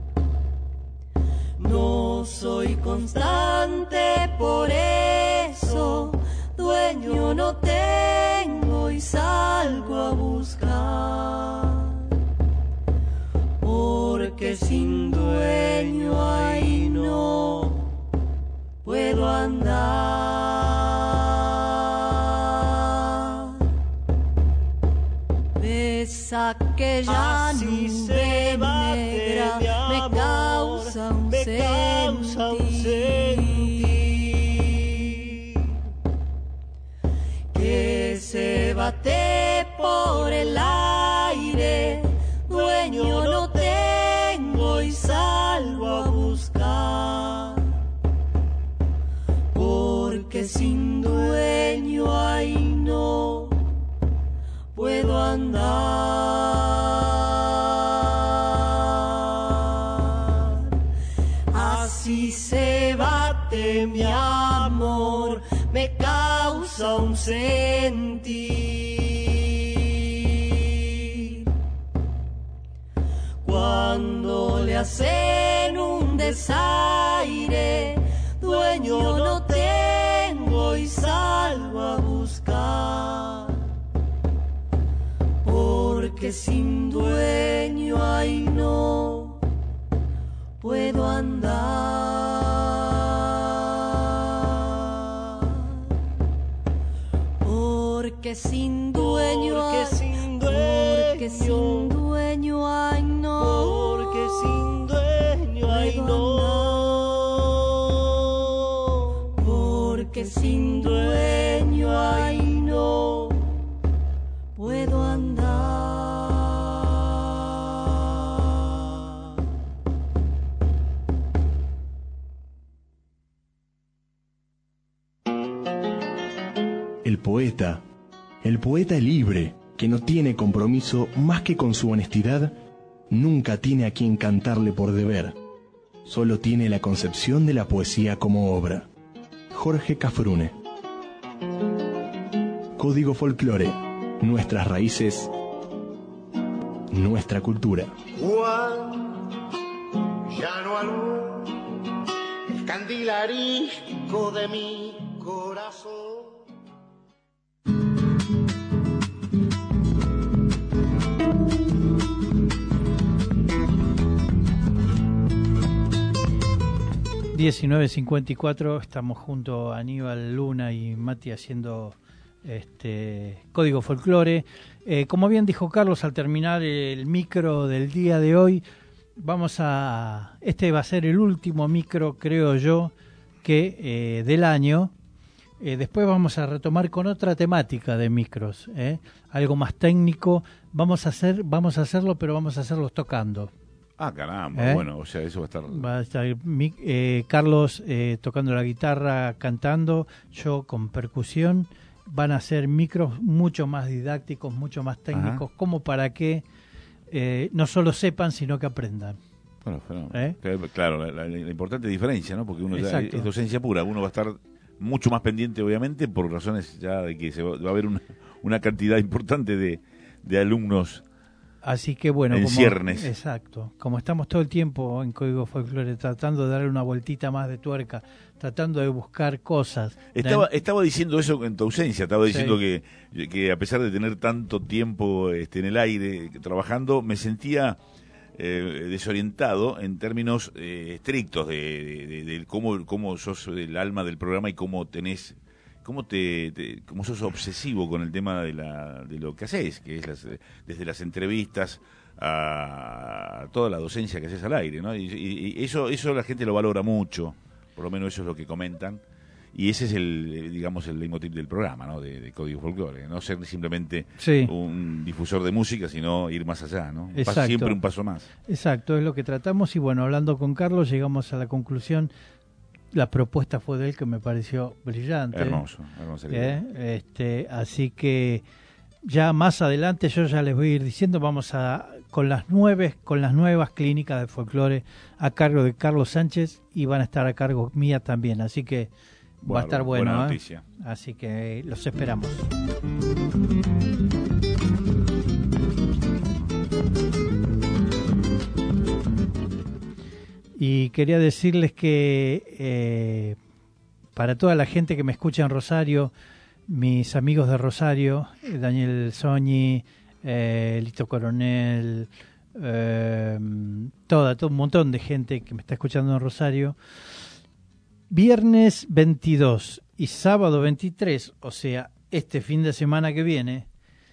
Speaker 6: No soy constante, por eso dueño no tengo salgo a buscar, porque sin dueño ahí no puedo andar. Ves aquella nube negra, me causa un sentir que se bate por el aire, dueño no tengo y salgo a buscar, porque sin dueño ahí no puedo andar. Así se bate mi amor, me causa un sentir. Cuando le hacen un desaire, dueño no tengo y salgo a buscar, porque sin dueño ahí no puedo andar, porque sin dueño, porque sin dueño ay no, porque sin dueño ay no, porque sin dueño ay no puedo andar.
Speaker 2: El poeta libre, que no tiene compromiso más que con su honestidad, nunca tiene a quien cantarle por deber. Solo tiene la concepción de la poesía como obra. Jorge Cafrune. Código Folclore. Nuestras raíces, nuestra cultura.
Speaker 22: Juan, ya no alumbra el candil arisco de mi corazón.
Speaker 3: ...19:54... estamos junto a Aníbal Luna y Mati haciendo Código Folclore. Como bien dijo Carlos, al terminar el micro del día de hoy, este va a ser el último micro, creo yo, que del año. Después vamos a retomar con otra temática de micros, algo más técnico. Vamos a hacerlo, pero vamos a hacerlos tocando.
Speaker 4: Ah, caramba, bueno, o sea, eso va a estar...
Speaker 3: Carlos tocando la guitarra, cantando, yo con percusión. Van a ser micros mucho más didácticos, mucho más técnicos, como para que no solo sepan, sino que aprendan.
Speaker 4: Bueno, claro, la importante diferencia, ¿no? Porque uno ya es docencia pura, uno va a estar mucho más pendiente, obviamente, por razones ya de que va a haber una cantidad importante de alumnos.
Speaker 3: Así que bueno,
Speaker 4: en ciernes.
Speaker 3: Exacto. Como estamos todo el tiempo en Código Folclore tratando de darle una vueltita más de tuerca, tratando de buscar cosas.
Speaker 4: Estaba diciendo eso en tu ausencia, estaba diciendo que a pesar de tener tanto tiempo en el aire trabajando, me sentía desorientado en términos estrictos de cómo sos el alma del programa y cómo tenés... ¿Cómo sos obsesivo con el tema de lo que haces? Que es desde las entrevistas a toda la docencia que haces al aire, ¿no? Y eso la gente lo valora mucho, por lo menos eso es lo que comentan. Y ese es el leitmotiv del programa, ¿no? De Código Folclore. No ser simplemente un difusor de música, sino ir más allá, ¿no? Siempre un paso más.
Speaker 3: Exacto, es lo que tratamos. Y bueno, hablando con Carlos, llegamos a la conclusión. La propuesta fue de él, que me pareció brillante.
Speaker 4: Hermoso.
Speaker 3: Así que ya más adelante yo ya les voy a ir diciendo, vamos con las nuevas clínicas de folclore a cargo de Carlos Sánchez, y van a estar a cargo mía también, así que va a estar bueno.
Speaker 4: Buena noticia.
Speaker 3: Así que los esperamos. Y quería decirles que para toda la gente que me escucha en Rosario, mis amigos de Rosario, Daniel Soñi, Lito Coronel, todo un montón de gente que me está escuchando en Rosario. Viernes 22 y sábado 23, o sea, este fin de semana que viene,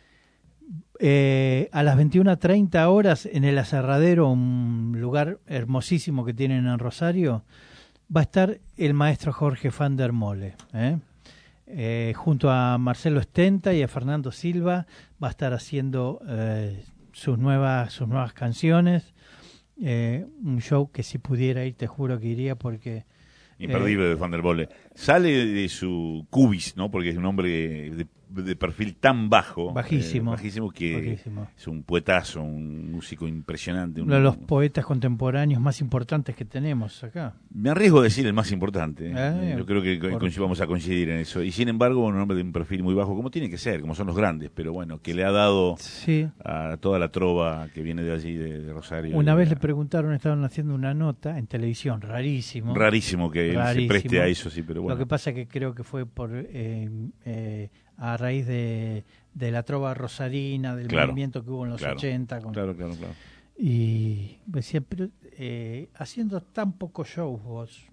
Speaker 3: a las 21:30 horas en el Aserradero, un lugar hermosísimo que tienen en Rosario, va a estar el maestro Jorge van der Mole, junto a Marcelo Stenta y a Fernando Silva. Va a estar haciendo sus nuevas canciones, un show que si pudiera ir te juro que iría, porque
Speaker 4: imperdible de van der Mole. Sale de su cubis, ¿no? Porque es un hombre de perfil tan bajo, bajísimo que es un poetazo, un músico impresionante,
Speaker 3: uno de los poetas contemporáneos más importantes que tenemos acá.
Speaker 4: Me arriesgo a decir el más importante. Yo creo que vamos a coincidir en eso. Y sin embargo, un hombre de un perfil muy bajo, como tiene que ser, como son los grandes, pero bueno, que le ha dado a toda la trova que viene de allí, de Rosario.
Speaker 3: Una vez le preguntaron, estaban haciendo una nota en televisión, rarísimo que
Speaker 4: él se preste a eso, sí, pero bueno.
Speaker 3: Lo que pasa es que creo que fue por a raíz de la trova rosarina, del movimiento que hubo en los 80. Claro. Y decía, pero haciendo tan pocos shows vos,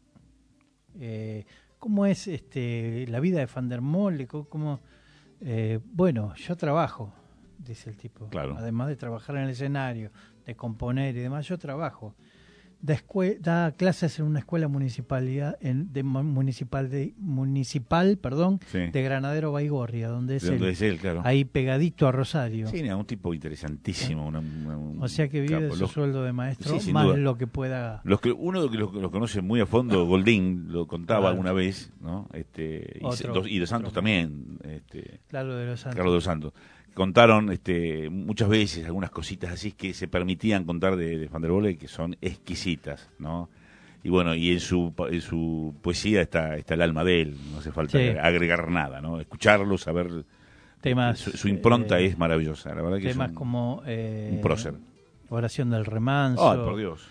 Speaker 3: ¿cómo es la vida de van der Mole? Bueno, yo trabajo, dice el tipo. Además de trabajar en el escenario, de componer y demás, yo trabajo. Da clases en una escuela municipal, de Granadero Baigorria, donde es él, ahí pegadito a Rosario.
Speaker 4: Sí, un tipo interesantísimo.
Speaker 3: O sea que vive de su sueldo de maestro, más duda. Lo que pueda.
Speaker 4: Uno que los conoce muy a fondo, Goldín, lo contaba alguna vez, ¿no? Y de Santos también.
Speaker 3: Carlos de los
Speaker 4: Santos. Contaron muchas veces algunas cositas así que se permitían contar de van der Mole, que son exquisitas, ¿no? Y bueno, y en su poesía está el alma de él, no hace falta agregar nada, ¿no? Escucharlo, saber
Speaker 3: temas,
Speaker 4: su impronta es maravillosa, la verdad que
Speaker 3: temas
Speaker 4: es
Speaker 3: como
Speaker 4: un prócer.
Speaker 3: Oración del Remanso.
Speaker 4: Ay, por Dios.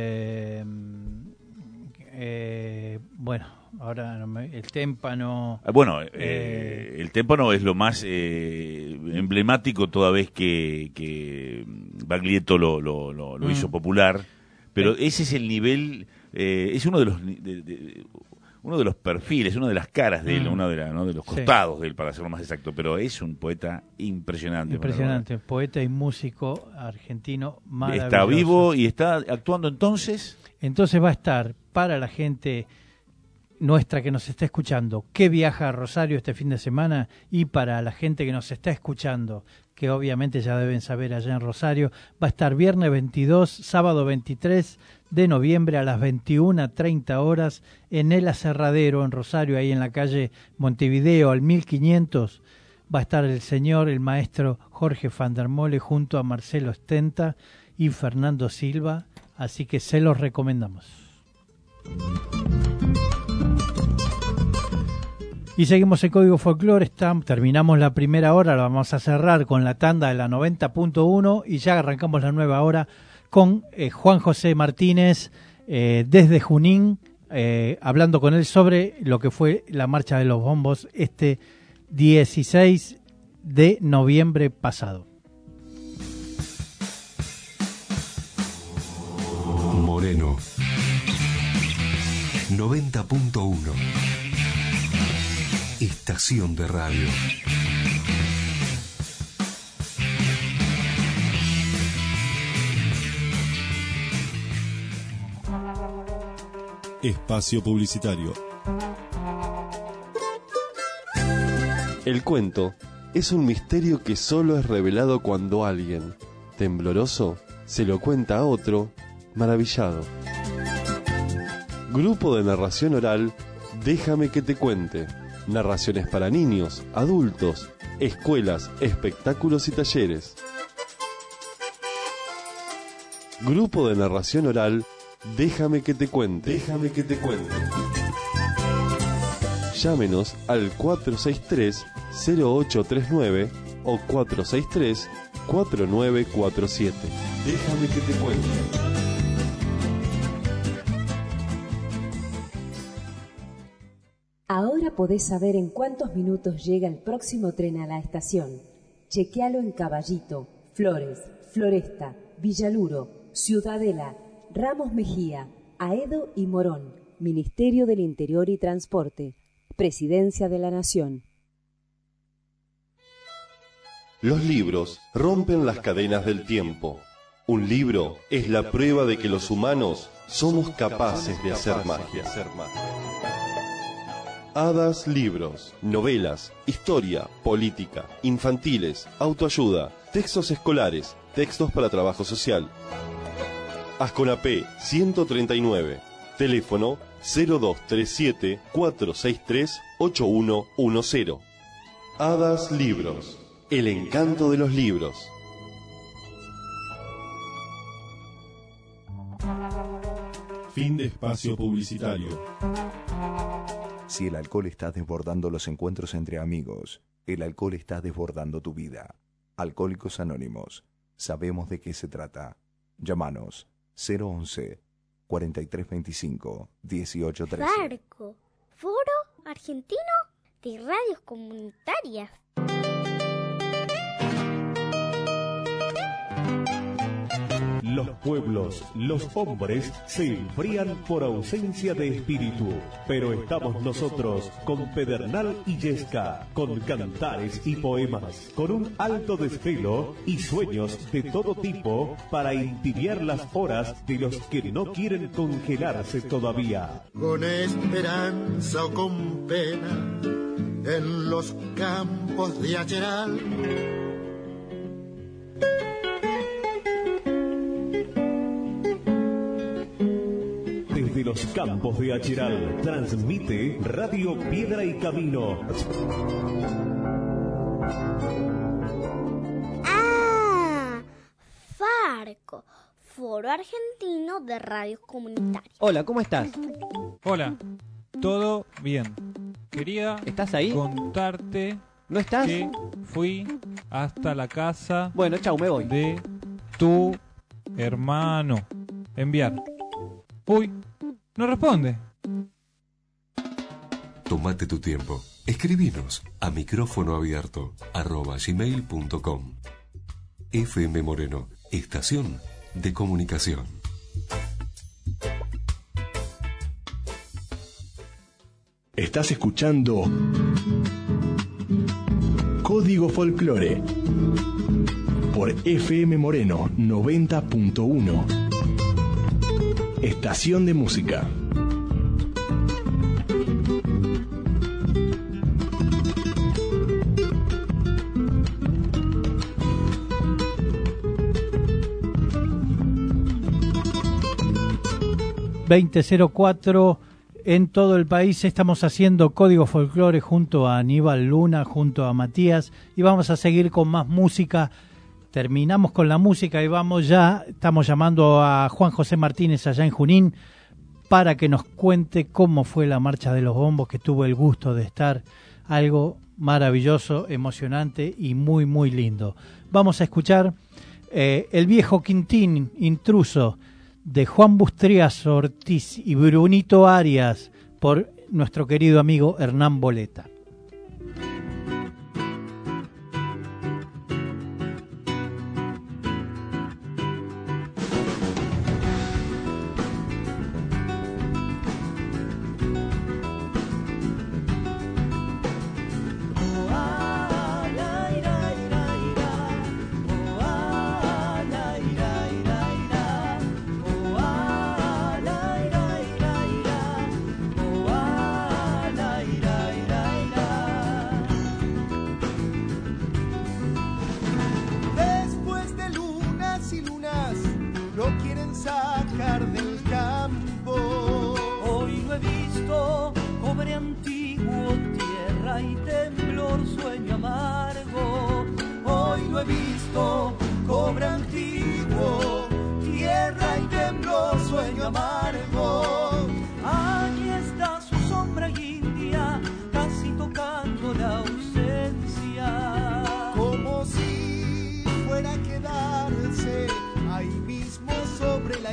Speaker 3: Bueno, ahora el témpano.
Speaker 4: El témpano es lo más emblemático, toda vez que Baglietto lo hizo popular, pero ese es el nivel, es uno de los perfiles, una de las caras de él, de los costados de él, para ser más exacto, pero es un poeta impresionante.
Speaker 3: Poeta y músico argentino maravilloso.
Speaker 4: Está vivo y está actuando entonces.
Speaker 3: Entonces va a estar para la gente nuestra que nos está escuchando, que viaja a Rosario este fin de semana, y para la gente que nos está escuchando, que obviamente ya deben saber allá en Rosario, va a estar viernes 22, sábado 23 de noviembre a las 21:30 horas en el Aserradero en Rosario, ahí en la calle Montevideo al 1500. Va a estar el maestro Jorge van der Mole junto a Marcelo Stenta y Fernando Silva, así que se los recomendamos. Y seguimos en Código Folclore, terminamos la primera hora, la vamos a cerrar con la tanda de la 90.1 y ya arrancamos la nueva hora con Juan José Martínez desde Junín, hablando con él sobre lo que fue la Marcha de los Bombos este 16 de noviembre pasado.
Speaker 1: Moreno 90.1 Estación de radio.
Speaker 19: Espacio publicitario. El cuento es un misterio que solo es revelado cuando alguien, tembloroso, se lo cuenta a otro, maravillado. Grupo de narración oral, Déjame que te cuente. Narraciones para niños, adultos, escuelas, espectáculos y talleres. Grupo de narración oral, Déjame que te cuente. Déjame que te cuente. Llámenos al 463-0839 o 463-4947. Déjame que te cuente.
Speaker 5: Ahora podés saber en cuántos minutos llega el próximo tren a la estación. Chequealo en Caballito, Flores, Floresta, Villaluro, Ciudadela, Ramos Mejía, Aedo y Morón. Ministerio del Interior y Transporte. Presidencia de la Nación.
Speaker 19: Los libros rompen las cadenas del tiempo. Un libro es la prueba de que los humanos somos capaces de hacer magia. Hadas Libros, novelas, historia, política, infantiles, autoayuda, textos escolares, textos para trabajo social. Asconapé 139, teléfono 0237-463-8110. Hadas Libros, el encanto de los libros.
Speaker 7: Fin de espacio publicitario.
Speaker 11: Si el alcohol está desbordando los encuentros entre amigos, el alcohol está desbordando tu vida. Alcohólicos Anónimos. Sabemos de qué se trata. Llámanos 011-4325-1813.
Speaker 24: Farco, Foro Argentino de Radios Comunitarias.
Speaker 25: Los pueblos, los hombres, se enfrían por ausencia de espíritu. Pero estamos nosotros, con Pedernal y Yesca, con cantares y poemas, con un alto desvelo y sueños de todo tipo para entibiar las horas de los que no quieren congelarse todavía.
Speaker 22: Con esperanza o con pena, en los campos de Acheral.
Speaker 25: Desde los campos de Acheral, transmite Radio Piedra y Camino.
Speaker 24: Ah, Farco, Foro Argentino de Radios Comunitarias.
Speaker 26: Hola, ¿cómo estás?
Speaker 27: Hola, todo bien. Quería
Speaker 26: ¿Estás ahí?
Speaker 27: Contarte
Speaker 26: ¿No estás?
Speaker 27: que fui hasta la casa.
Speaker 26: Bueno, chau, me voy.
Speaker 27: De tu hermano. Enviar. Uy, no responde.
Speaker 1: Tómate tu tiempo. Escribinos a micrófonoabierto@gmail.com. FM Moreno, estación de comunicación.
Speaker 2: Estás escuchando Código Folclore por FM Moreno 90.1. Estación de música.
Speaker 3: ...2004 en todo el país. Estamos haciendo Código Folclore junto a Aníbal Luna, junto a Matías, y vamos a seguir con más música. Terminamos con la música y estamos llamando a Juan José Martínez allá en Junín para que nos cuente cómo fue la Marcha de los Bombos, que tuvo el gusto de estar. Algo maravilloso, emocionante y muy muy lindo. Vamos a escuchar El Viejo Quintín, Intruso, de Juan Bustriazo Ortiz y Brunito Arias, por nuestro querido amigo Hernán Boleta.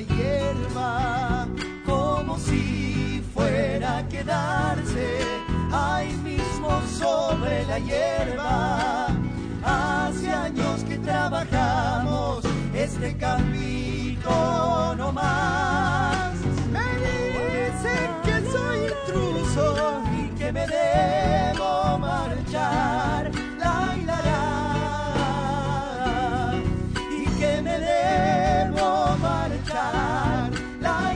Speaker 22: Como si fuera a quedarse la hierba. Hace años que trabajamos este campito no más. Me dicen que soy intruso y que me debo marchar. La, y que me debo marchar. La,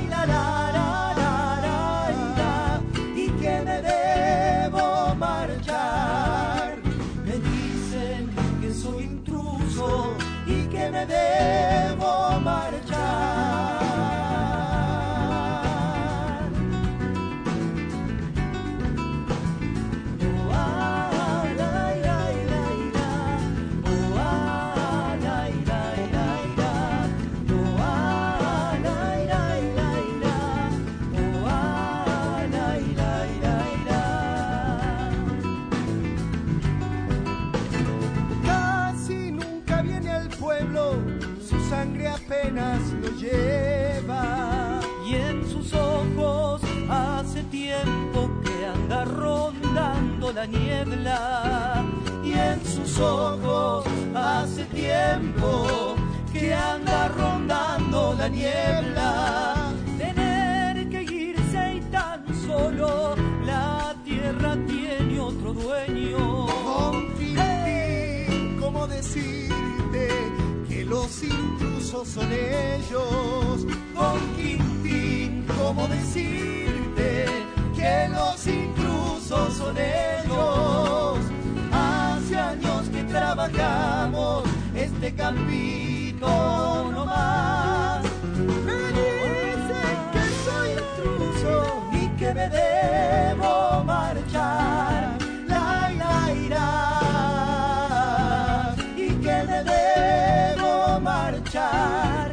Speaker 22: y que me debo marchar. Me dicen que soy intruso y que me debo marchar. Apenas lo lleva y en sus ojos hace tiempo que anda rondando la niebla y en sus ojos hace tiempo que anda rondando la niebla. Tener que irse y tan solo la tierra tiene otro dueño. Hey, ¿cómo decirte que los intrusos son ellos? Don Quintín, ¿cómo decirte que los intrusos son ellos? Hace años que trabajamos este campito no más. Me dicen que soy intruso y que me debo marchar. Y que me debo marchar.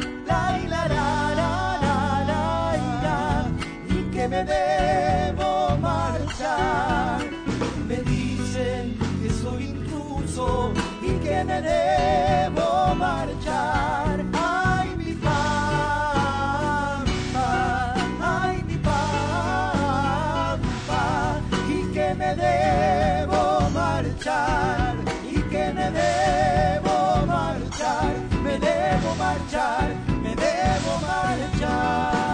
Speaker 22: Y que me debo marchar. Me dicen que soy intruso y que me debo marchar. Ay, mi pampa, ay, mi pampa, y que me debo marchar, y que me debo marchar, me debo marchar, me debo marchar.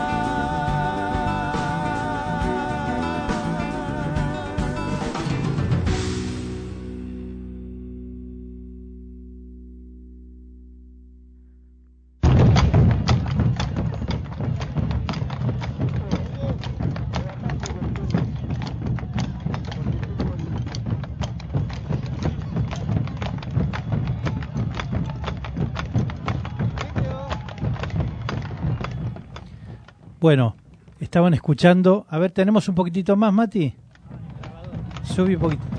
Speaker 3: Bueno, estaban escuchando. A ver, ¿tenemos un poquitito más, Mati? Subí un poquito.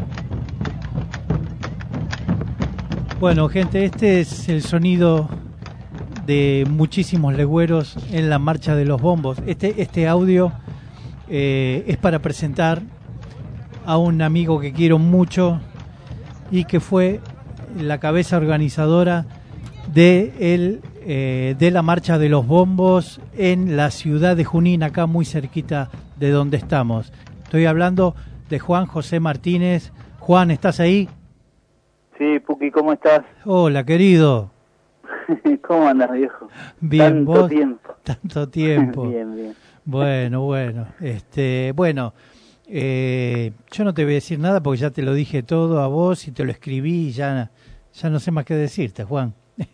Speaker 3: Bueno, gente, este es el sonido de muchísimos legüeros en la marcha de los bombos. Este audio es para presentar a un amigo que quiero mucho y que fue la cabeza organizadora de la marcha de los bombos en la ciudad de Junín, acá muy cerquita de donde estamos. Estoy hablando de Juan José Martínez. Juan, ¿estás ahí?
Speaker 9: Sí, Puki, ¿cómo estás?
Speaker 3: Hola, querido.
Speaker 9: ¿Cómo andas, viejo?
Speaker 3: Bien,
Speaker 9: tanto
Speaker 3: vos.
Speaker 9: Tiempo.
Speaker 3: Tanto tiempo.
Speaker 9: Bien, bien.
Speaker 3: Bueno. Yo no te voy a decir nada porque ya te lo dije todo a vos y te lo escribí y ya no sé más qué decirte, Juan.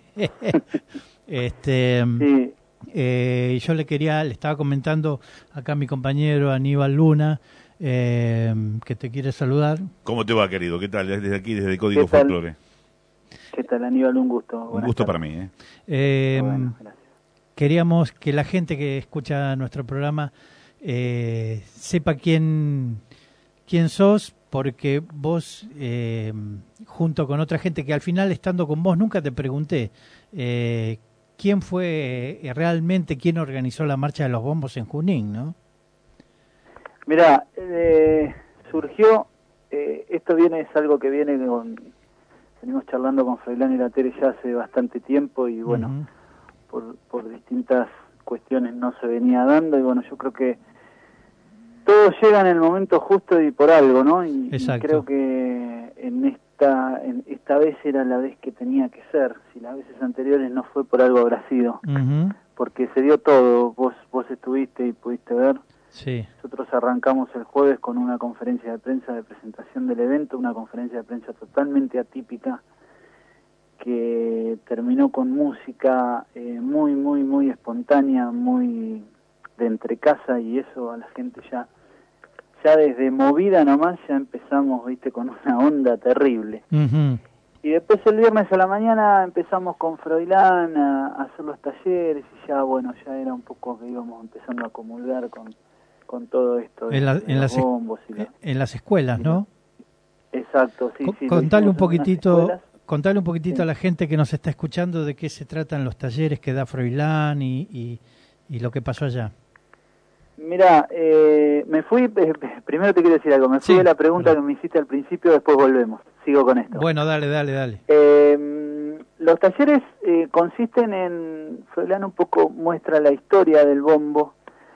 Speaker 9: Sí.
Speaker 3: Yo le estaba comentando acá a mi compañero Aníbal Luna que te quiere saludar.
Speaker 4: ¿Cómo te va, querido? ¿Qué tal? Desde aquí, desde Código Folklore.
Speaker 9: ¿Qué tal, Aníbal? Un gusto.
Speaker 4: Un gusto para mí.
Speaker 9: Bueno, gracias.
Speaker 3: Queríamos que la gente que escucha nuestro programa sepa quién sos, porque vos, junto con otra gente que al final, estando con vos, nunca te pregunté quién fue realmente quien organizó la marcha de los bombos en Junín, ¿no?
Speaker 9: Mirá, surgió, esto es algo que viene venimos charlando con Freilán y la Tere ya hace bastante tiempo y bueno, por distintas cuestiones no se venía dando y bueno, yo creo que todo llega en el momento justo y por algo, ¿no? Y creo que esta vez era la vez que tenía que ser. Si las veces anteriores no fue, por algo habrá sido. Porque se dio todo. Vos estuviste y pudiste ver.
Speaker 3: Sí.
Speaker 9: Nosotros arrancamos el jueves con una conferencia de prensa de presentación del evento, una conferencia de prensa totalmente atípica, que terminó con música muy, muy, muy espontánea, muy de entrecasa, y eso a la gente ya desde movida nomás ya empezamos, viste, con una onda terrible. Y después el viernes a la mañana empezamos con Froilán a hacer los talleres, y ya, bueno, ya era un poco que íbamos empezando a comulgar con todo esto de los bombos
Speaker 3: en las escuelas, ¿no?
Speaker 9: Exacto, sí.
Speaker 3: Contale un poquitito a la gente que nos está escuchando de qué se tratan los talleres que da Froilán y lo que pasó allá.
Speaker 9: Mira, me fui, primero te quiero decir algo, me fui de la pregunta que me hiciste al principio, después volvemos, sigo con esto.
Speaker 3: Bueno, dale.
Speaker 9: Los talleres consisten en, Froilán un poco muestra la historia del bombo,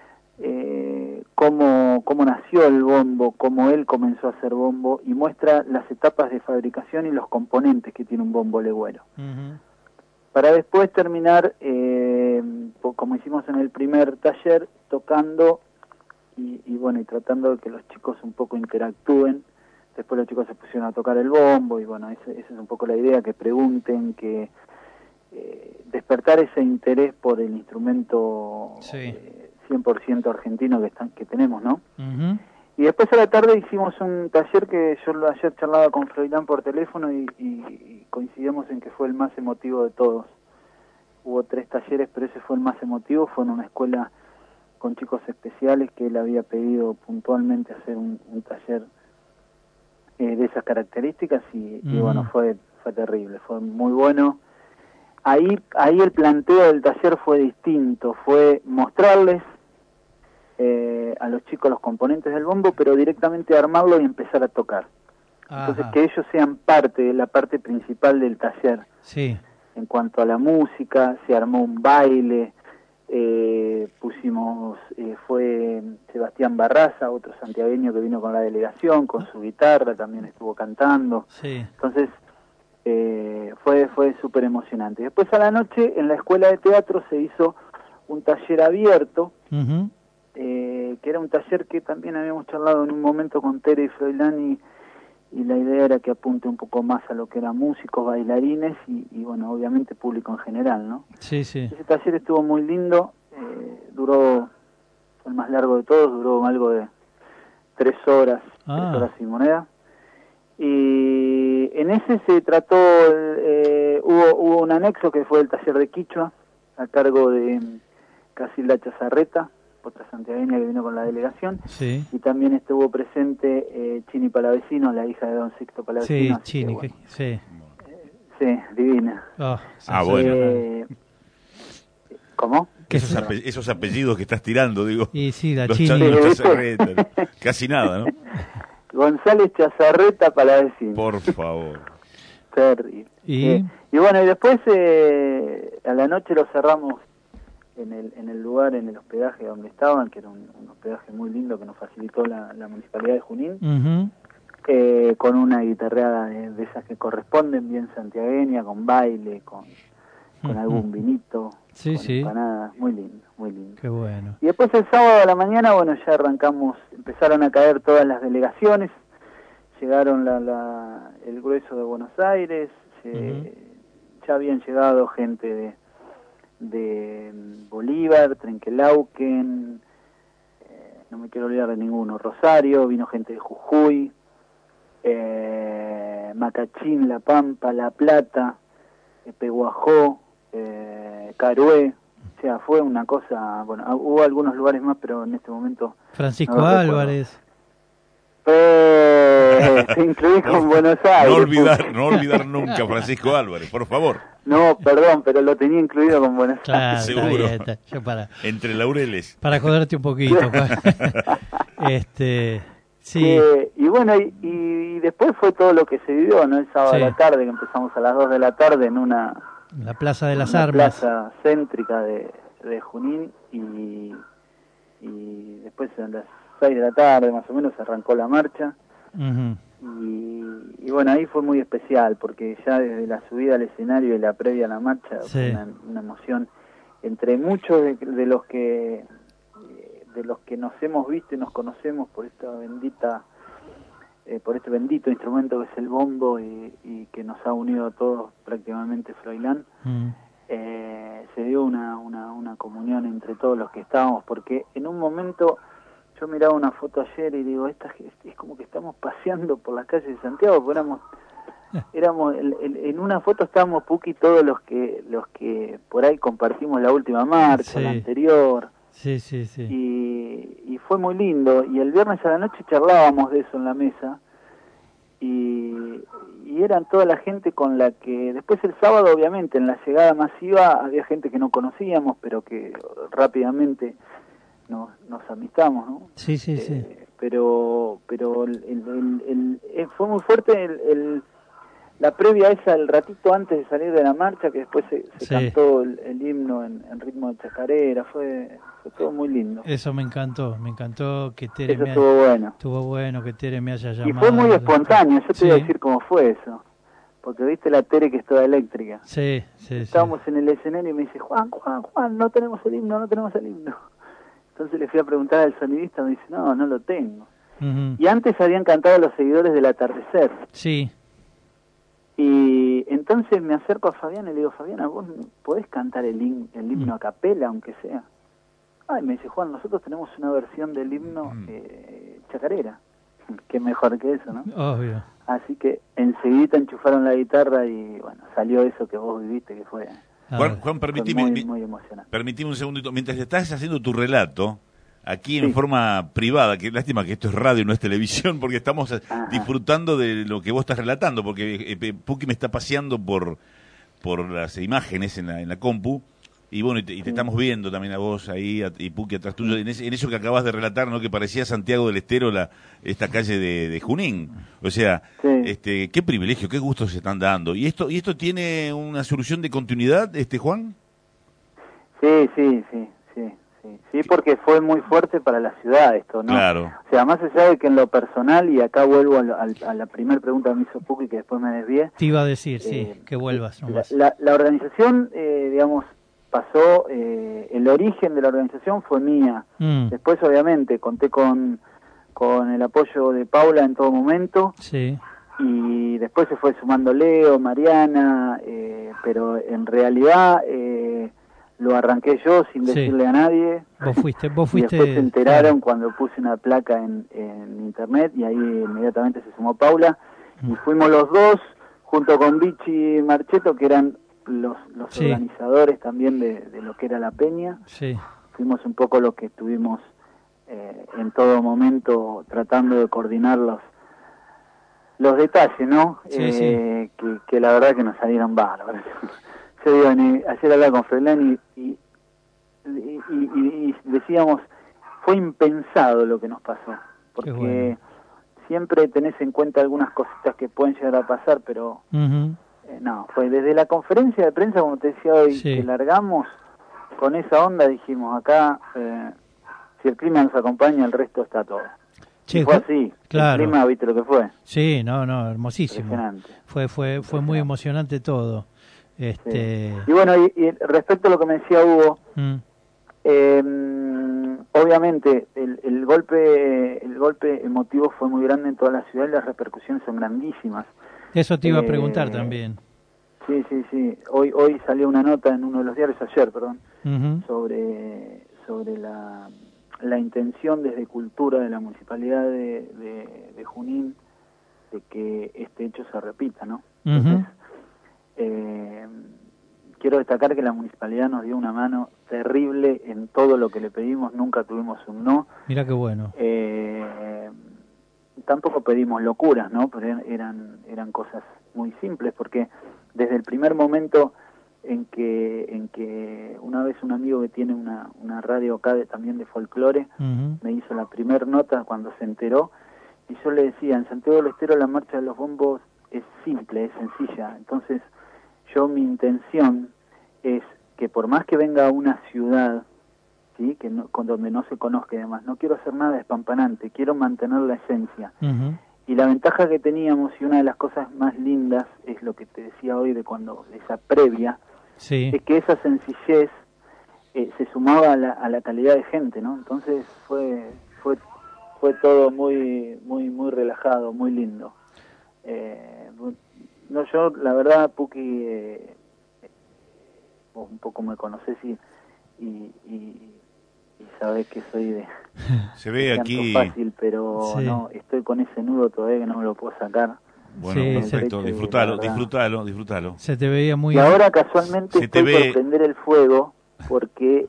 Speaker 9: cómo nació el bombo, cómo él comenzó a hacer bombo, y muestra las etapas de fabricación y los componentes que tiene un bombo legüero. Para después terminar, como hicimos en el primer taller, tocando y tratando de que los chicos un poco interactúen. Después los chicos se pusieron a tocar el bombo y bueno, esa es un poco la idea, que pregunten, que despertar ese interés por el instrumento 100% argentino que tenemos, ¿no? Y después a la tarde hicimos un taller que yo ayer charlaba con Froilán por teléfono y coincidimos en que fue el más emotivo de todos. Hubo 3 talleres, pero ese fue el más emotivo. Fue en una escuela con chicos especiales que él había pedido puntualmente hacer un taller de esas características y bueno, fue terrible, fue muy bueno. Ahí el planteo del taller fue distinto, fue mostrarles a los chicos los componentes del bombo, pero directamente armarlo y empezar a tocar. Entonces que ellos sean parte de la parte principal del taller.
Speaker 3: Sí.
Speaker 9: En cuanto a la música, se armó un baile, fue Sebastián Barraza, otro santiagueño que vino con la delegación, con su guitarra, también estuvo cantando.
Speaker 3: Sí.
Speaker 9: Entonces fue súper emocionante. Después a la noche en la escuela de teatro se hizo un taller abierto, que era un taller que también habíamos charlado en un momento con Tere y Froilán, y la idea era que apunte un poco más a lo que eran músicos, bailarines y bueno, obviamente público en general, ¿no?
Speaker 3: Sí.
Speaker 9: Ese taller estuvo muy lindo, fue el más largo de todos, duró algo de 3 horas, 3 horas y moneda. Y en ese se trató, hubo un anexo que fue el taller de Quichua, a cargo de Casilda Chazarreta, otra santiagueña que vino con la delegación, y también estuvo presente Chini Palavecino, la hija de don Sixto Palavecino.
Speaker 3: Sí, Chini,
Speaker 9: bueno.
Speaker 3: sí,
Speaker 9: divina.
Speaker 4: Bueno.
Speaker 9: ¿Cómo?
Speaker 4: Esos apellidos que estás tirando, digo.
Speaker 3: Y sí, la
Speaker 4: los
Speaker 3: Chini.
Speaker 4: Chazarreta, casi nada, ¿no?
Speaker 9: González Chazarreta Palavecino.
Speaker 4: Por favor.
Speaker 9: Terrible.
Speaker 3: Y
Speaker 9: bueno, y después a la noche lo cerramos en el lugar, en el hospedaje donde estaban, que era un hospedaje muy lindo que nos facilitó la Municipalidad de Junín, con una guitarreada de esas que corresponden, bien santiagueña, con baile, con algún vinito, con empanadas, muy lindo.
Speaker 3: Qué bueno.
Speaker 9: Y después el sábado a la mañana, bueno, ya arrancamos, empezaron a caer todas las delegaciones, llegaron el grueso de Buenos Aires, ya habían llegado gente de Bolívar, Trenquelauquen, no me quiero olvidar de ninguno, Rosario, vino gente de Jujuy, Macachín, La Pampa, La Plata, Peguajó, Carué, o sea, fue una cosa, bueno, hubo algunos lugares más, pero en este momento
Speaker 3: Francisco Álvarez.
Speaker 9: Te incluí con Buenos Aires.
Speaker 4: No olvidar nunca Francisco Álvarez, por favor.
Speaker 9: No, perdón, pero lo tenía incluido con Buenos Aires.
Speaker 4: Seguro.
Speaker 3: Yo
Speaker 4: Entre laureles.
Speaker 3: Para joderte un poquito. Sí.
Speaker 9: Y bueno, y después fue todo lo que se vivió, ¿no? El sábado a la tarde, que empezamos a las 2 de la tarde en
Speaker 3: la Plaza de las Armas.
Speaker 9: Plaza céntrica de Junín, y después a las 6 de la tarde más o menos arrancó la marcha, y Y bueno, ahí fue muy especial, porque ya desde la subida al escenario y la previa a la marcha,
Speaker 3: Sí.
Speaker 9: fue una emoción entre muchos de los que nos hemos visto y nos conocemos por esta bendita, por este bendito instrumento que es el bombo y que nos ha unido a todos prácticamente Froilán. Se dio una comunión entre todos los que estábamos, porque en un momento yo miraba una foto ayer y digo, es como que estamos paseando por las calles de Santiago, porque éramos en una foto estábamos Puki todos los que por ahí compartimos la última marcha,
Speaker 3: Sí.
Speaker 9: la anterior.
Speaker 3: Sí.
Speaker 9: Y fue muy lindo, y el viernes a la noche charlábamos de eso en la mesa, y eran toda la gente con la que después el sábado obviamente en la llegada masiva había gente que no conocíamos, pero que rápidamente nos amistamos, ¿no?
Speaker 3: Sí.
Speaker 9: Pero fue muy fuerte la previa esa, el ratito antes de salir de la marcha, que después se
Speaker 3: Sí.
Speaker 9: cantó el himno en ritmo de chacarera, fue todo muy lindo.
Speaker 3: Eso me encantó que Tere
Speaker 9: Eso estuvo bueno.
Speaker 3: Que Tere me haya llamado.
Speaker 9: Y fue muy espontáneo, yo te voy a
Speaker 3: Sí.
Speaker 9: decir cómo fue eso. Porque viste la Tere que es toda eléctrica.
Speaker 3: Sí.
Speaker 9: Estábamos en el escenario y me dice, Juan, no tenemos el himno. Entonces le fui a preguntar al sonidista, me dice, no lo tengo.
Speaker 3: Ujú.
Speaker 9: Y antes habían cantado los seguidores del atardecer.
Speaker 3: Sí.
Speaker 9: Y entonces me acerco a Fabiana y le digo, Fabiana, ¿vos podés cantar el himno a capela, aunque sea? Y me dice, Juan, nosotros tenemos una versión del himno chacarera. Qué mejor que eso, ¿no?
Speaker 3: Obvio.
Speaker 9: Así que enseguida enchufaron la guitarra y bueno, salió eso que vos viviste, que fue
Speaker 4: Juan, permitime,
Speaker 9: muy emocionante.
Speaker 4: permitime un segundito. Mientras estás haciendo tu relato, aquí en forma privada, que lástima que esto es radio y no es televisión, porque estamos disfrutando de lo que vos estás relatando, porque Puki me está paseando por las imágenes en la compu, y bueno, y te estamos viendo también a vos ahí, y Puki atrás tuyo, en eso que acabas de relatar, ¿no? Que parecía Santiago del Estero, esta calle de Junín. O sea, qué privilegio, qué gusto se están dando. ¿Y esto tiene una solución de continuidad, Juan?
Speaker 9: Sí, porque fue muy fuerte para la ciudad esto, ¿no?
Speaker 4: Claro.
Speaker 9: O sea, más allá de que en lo personal, y acá vuelvo a la primera pregunta que me hizo Puki, que después me desvié.
Speaker 3: Te iba a decir, que vuelvas nomás.
Speaker 9: La organización, digamos, pasó, el origen de la organización fue mía. Después, obviamente, conté con el apoyo de Paula en todo momento.
Speaker 3: Sí.
Speaker 9: Y después se fue sumando Leo, Mariana, pero en realidad lo arranqué yo sin decirle a nadie.
Speaker 3: Vos fuiste.
Speaker 9: Y después se enteraron cuando puse una placa en internet, y ahí inmediatamente se sumó Paula. Y fuimos los dos, junto con Vichy y Marchetto, que eran los organizadores también de lo que era la peña.
Speaker 3: Sí.
Speaker 9: Fuimos un poco los que estuvimos en todo momento tratando de coordinar los detalles, ¿no? Que la verdad que nos salieron bárbaros. Yo digo, ayer hablaba con Froilán y decíamos, fue impensado lo que nos pasó, porque siempre tenés en cuenta algunas cositas que pueden llegar a pasar, pero no, fue desde la conferencia de prensa, como te decía hoy, que largamos con esa onda, dijimos, acá, si el clima nos acompaña, el resto está todo. Y fue así,
Speaker 3: claro.
Speaker 9: El clima, ¿viste lo que fue?
Speaker 3: Sí, no, hermosísimo.
Speaker 9: Impresionante.
Speaker 3: Fue muy emocionante todo.
Speaker 9: Y bueno, y respecto a lo que me decía Hugo, obviamente el golpe emotivo fue muy grande en toda la ciudad y las repercusiones son grandísimas.
Speaker 3: Eso te iba a preguntar también.
Speaker 9: Sí. Hoy salió una nota en uno de los diarios, ayer, perdón, sobre la intención desde Cultura de la Municipalidad de Junín de que este hecho se repita, ¿no? Entonces, quiero destacar que la municipalidad nos dio una mano terrible en todo lo que le pedimos, nunca tuvimos un no.
Speaker 3: Mira qué bueno.
Speaker 9: Tampoco pedimos locuras, ¿no? Pero eran cosas muy simples, porque desde el primer momento en que una vez un amigo que tiene una radio acá también de folclore me hizo la primer nota cuando se enteró, y yo le decía, en Santiago del Estero la marcha de los bombos es simple, es sencilla. Entonces mi intención es que por más que venga una ciudad, ¿sí?, con donde no se conozca y demás, no quiero hacer nada despampanante, quiero mantener la esencia. Y la ventaja que teníamos, y una de las cosas más lindas, es lo que te decía hoy de cuando esa previa, es que esa sencillez se sumaba a la calidad de gente, ¿no? Entonces fue todo muy relajado, muy lindo. No, yo la verdad, Puki, vos un poco me conocés y sabés que soy de
Speaker 4: se ve aquí
Speaker 9: fácil, pero no, estoy con ese nudo todavía que no me lo puedo sacar.
Speaker 4: Bueno, perfecto, disfrútalo.
Speaker 3: Se te veía muy...
Speaker 9: Y ahora casualmente estoy por prender el fuego porque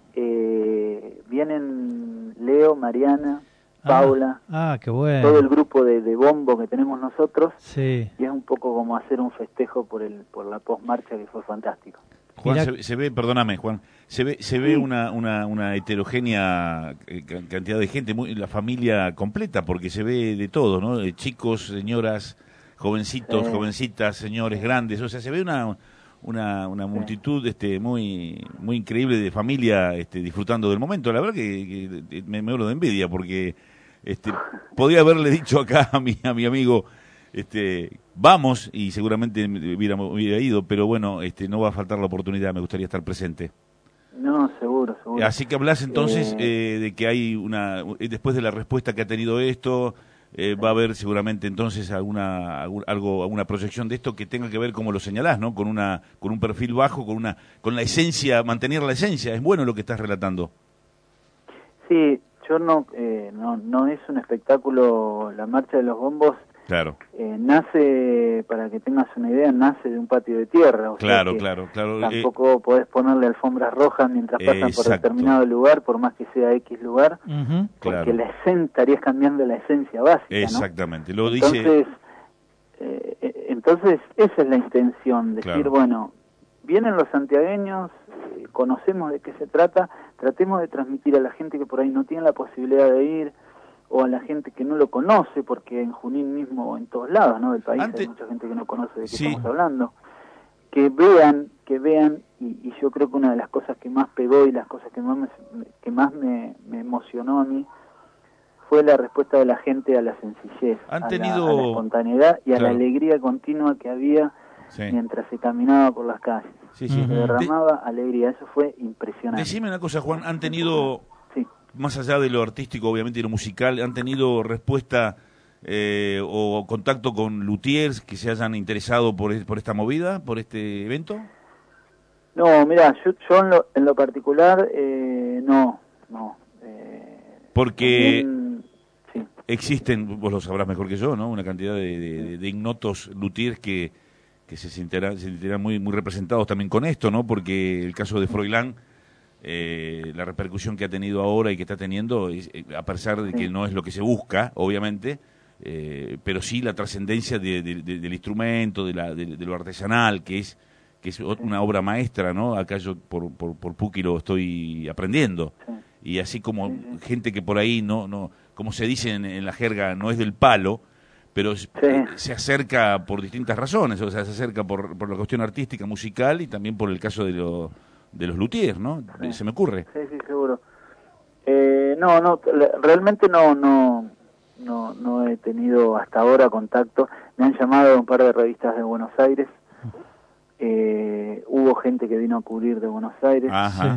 Speaker 9: vienen Leo, Mariana, Paula,
Speaker 3: qué bueno.
Speaker 9: todo el grupo de bombo que tenemos nosotros,
Speaker 3: y
Speaker 9: es un poco como hacer un festejo por la postmarcha que fue fantástico.
Speaker 4: Juan, se ve, perdóname, Juan, se ve una heterogénea cantidad de gente, la familia completa, porque se ve de todo, ¿no? Chicos, señoras, jovencitos, jovencitas, señores grandes, o sea, se ve una multitud muy increíble de familia disfrutando del momento. La verdad que me muero de envidia, porque podía haberle dicho acá a mi amigo, vamos, y seguramente hubiera ido, pero bueno, no va a faltar la oportunidad, me gustaría estar presente.
Speaker 9: No, seguro.
Speaker 4: Así que hablas entonces de que hay después de la respuesta que ha tenido esto, va a haber seguramente entonces alguna proyección de esto que tenga que ver, como lo señalás, ¿no? Con un perfil bajo, con la esencia, mantener la esencia. Es bueno lo que estás relatando.
Speaker 9: Sí, yo no es un espectáculo. La marcha de los bombos.
Speaker 4: Claro.
Speaker 9: Nace, para que tengas una idea, nace de un patio de tierra.
Speaker 4: Claro.
Speaker 9: Tampoco podés ponerle alfombras rojas mientras pasan por determinado lugar, por más que sea X lugar, porque estarías cambiando la esencia básica, ¿no?
Speaker 4: Exactamente,
Speaker 9: Entonces, esa es la intención, decir, bueno, vienen los santiagueños, conocemos de qué se trata, tratemos de transmitir a la gente que por ahí no tiene la posibilidad de ir, o a la gente que no lo conoce, porque en Junín mismo, en todos lados, ¿no?, del país, hay mucha gente que no conoce de qué estamos hablando, que vean, y yo creo que una de las cosas que más pegó y las cosas que más me emocionó a mí fue la respuesta de la gente a la sencillez, a la espontaneidad y a la alegría continua que había mientras se caminaba por las calles. Se derramaba alegría, eso fue impresionante.
Speaker 4: Decime una cosa, Juan, ¿han tenido... más allá de lo artístico, obviamente, y lo musical, han tenido respuesta o contacto con luthiers que se hayan interesado por esta movida, por este evento?
Speaker 9: No, mira, yo en lo particular, no.
Speaker 4: Porque existen, vos lo sabrás mejor que yo, ¿no?, una cantidad de ignotos luthiers que se sentirán muy representados también con esto, ¿no? Porque el caso de Froilán, la repercusión que ha tenido ahora y que está teniendo, a pesar de que no es lo que se busca, obviamente, pero sí la trascendencia del instrumento, de lo artesanal, que es una obra maestra, ¿no? Acá yo por Puki lo estoy aprendiendo. Y así como gente que por ahí no como se dice en la jerga, no es del palo, pero se acerca por distintas razones, o sea, se acerca por la cuestión artística, musical, y también por el caso de los luthiers, ¿no? Se me ocurre.
Speaker 9: Sí, seguro. Realmente no he tenido hasta ahora contacto. Me han llamado un par de revistas de Buenos Aires. Hubo gente que vino a cubrir de Buenos Aires.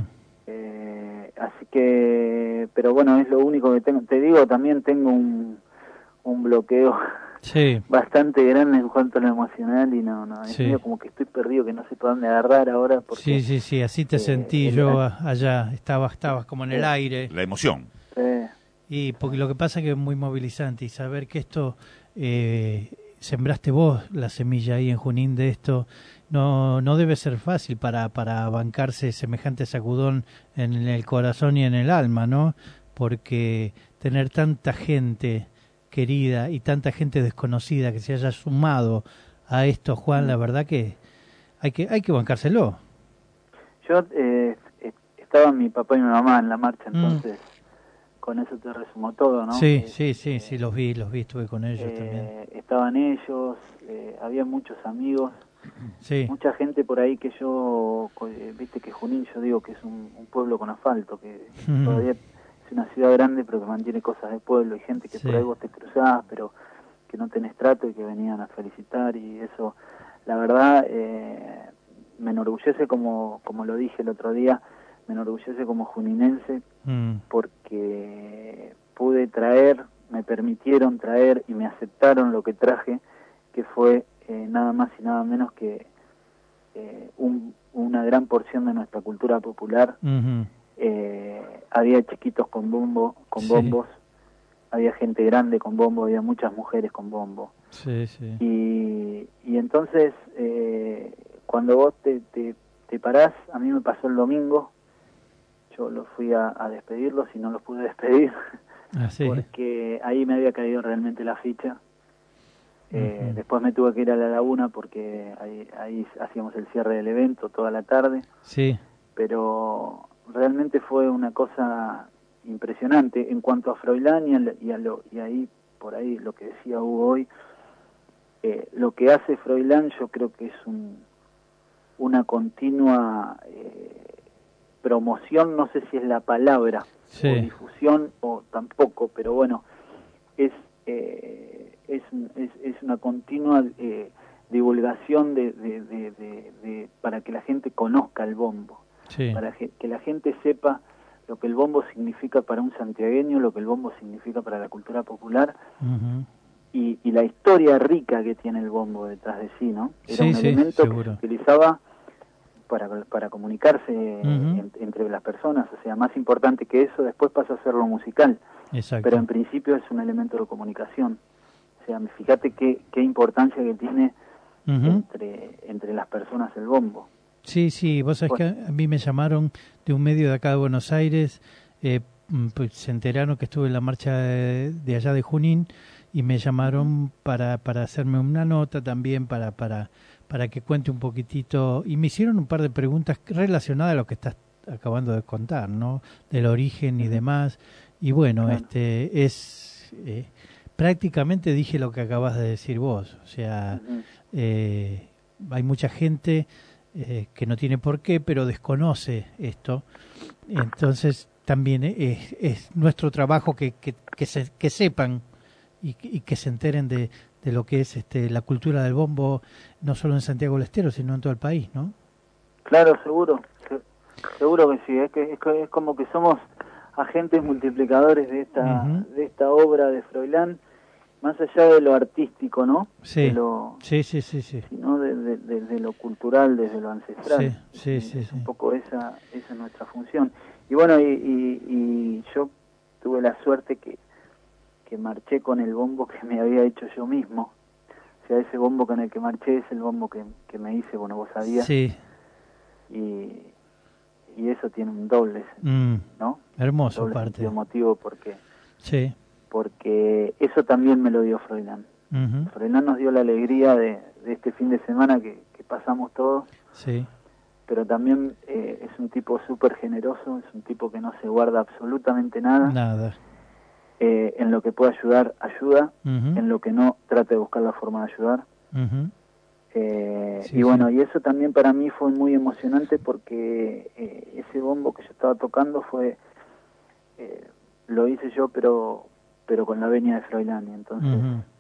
Speaker 9: Así que, pero bueno, es lo único que tengo. Te digo, también tengo un bloqueo bastante grande en cuanto a lo emocional, y es medio como que estoy perdido, que no sé para dónde agarrar ahora. Porque,
Speaker 3: sí, así te sentí yo allá, estabas como en el aire.
Speaker 4: La emoción.
Speaker 3: Y porque lo que pasa es que es muy movilizante, y saber que esto, sembraste vos la semilla ahí en Junín de esto, no debe ser fácil para bancarse semejante sacudón en el corazón y en el alma, ¿no? Porque tener tanta gente querida y tanta gente desconocida que se haya sumado a esto, Juan, la verdad que hay que bancárselo.
Speaker 9: Yo estaban mi papá y mi mamá en la marcha, entonces con eso te resumo todo, ¿no?
Speaker 3: Sí, los vi, estuve con ellos también.
Speaker 9: Estaban ellos, había muchos amigos, mucha gente por ahí que yo, viste que Junín, yo digo que es un pueblo con asfalto, que todavía es una ciudad grande pero que mantiene cosas de pueblo, y gente que por ahí vos te cruzás, pero que no tenés trato y que venían a felicitar, y eso, la verdad, me enorgullece, como lo dije el otro día, me enorgullece como juninense, porque pude traer, me permitieron traer y me aceptaron lo que traje, que fue nada más y nada menos que una gran porción de nuestra cultura popular. Había chiquitos con bombos, había gente grande con bombo, había muchas mujeres con bombo. Y entonces, cuando vos te parás, a mí me pasó el domingo, yo los fui a despedirlos y no los pude despedir, porque ahí me había caído realmente la ficha. Después me tuve que ir a la laguna porque ahí hacíamos el cierre del evento toda la tarde. Pero realmente fue una cosa impresionante. En cuanto a Froilán y ahí por ahí lo que decía Hugo hoy, lo que hace Froilán yo creo que es una continua promoción, no sé si es la palabra, o difusión o tampoco, pero bueno, es una continua divulgación para que la gente conozca el bombo, para que la gente sepa lo que el bombo significa para un santiagueño, lo que el bombo significa para la cultura popular, y la historia rica que tiene el bombo detrás de sí, ¿no? Era un elemento que se utilizaba para comunicarse entre las personas, o sea, más importante que eso, después pasa a ser lo musical, pero en principio es un elemento de comunicación. O sea, fíjate qué importancia que tiene entre las personas el bombo.
Speaker 3: Sí, vos sabés que a mí me llamaron de un medio de acá de Buenos Aires, pues se enteraron que estuve en la marcha de allá de Junín y me llamaron para hacerme una nota también, para que cuente un poquitito, y me hicieron un par de preguntas relacionadas a lo que estás acabando de contar, ¿no? Del origen y demás, y bueno, prácticamente dije lo que acabas de decir vos, o sea, hay mucha gente que no tiene por qué, pero desconoce esto, entonces también es nuestro trabajo que sepan y que se enteren de lo que es la cultura del bombo, no solo en Santiago del Estero, sino en todo el país, ¿no?
Speaker 9: Claro, seguro que sí, es como que somos agentes multiplicadores de esta obra de Froilán, más allá de lo artístico, ¿no?
Speaker 3: Sí,
Speaker 9: sino de lo cultural, desde lo ancestral.
Speaker 3: Sí.
Speaker 9: Un poco esa es nuestra función. Y bueno, y yo tuve la suerte que marché con el bombo que me había hecho yo mismo. O sea, ese bombo con el que marché es el bombo que me hice, bueno, vos sabías.
Speaker 3: Sí.
Speaker 9: Y eso tiene un doble, ¿no?
Speaker 3: Hermoso,
Speaker 9: doble
Speaker 3: parte.
Speaker 9: Motivo porque eso también me lo dio Froilán. Froilán nos dio la alegría de este fin de semana que pasamos todos.
Speaker 3: Sí.
Speaker 9: Pero también es un tipo súper generoso, es un tipo que no se guarda absolutamente nada. En lo que puede ayudar, ayuda. En lo que no, trata de buscar la forma de ayudar. Y bueno, y eso también para mí fue muy emocionante porque ese bombo que yo estaba tocando lo hice yo, pero con la venia de Froilán, y entonces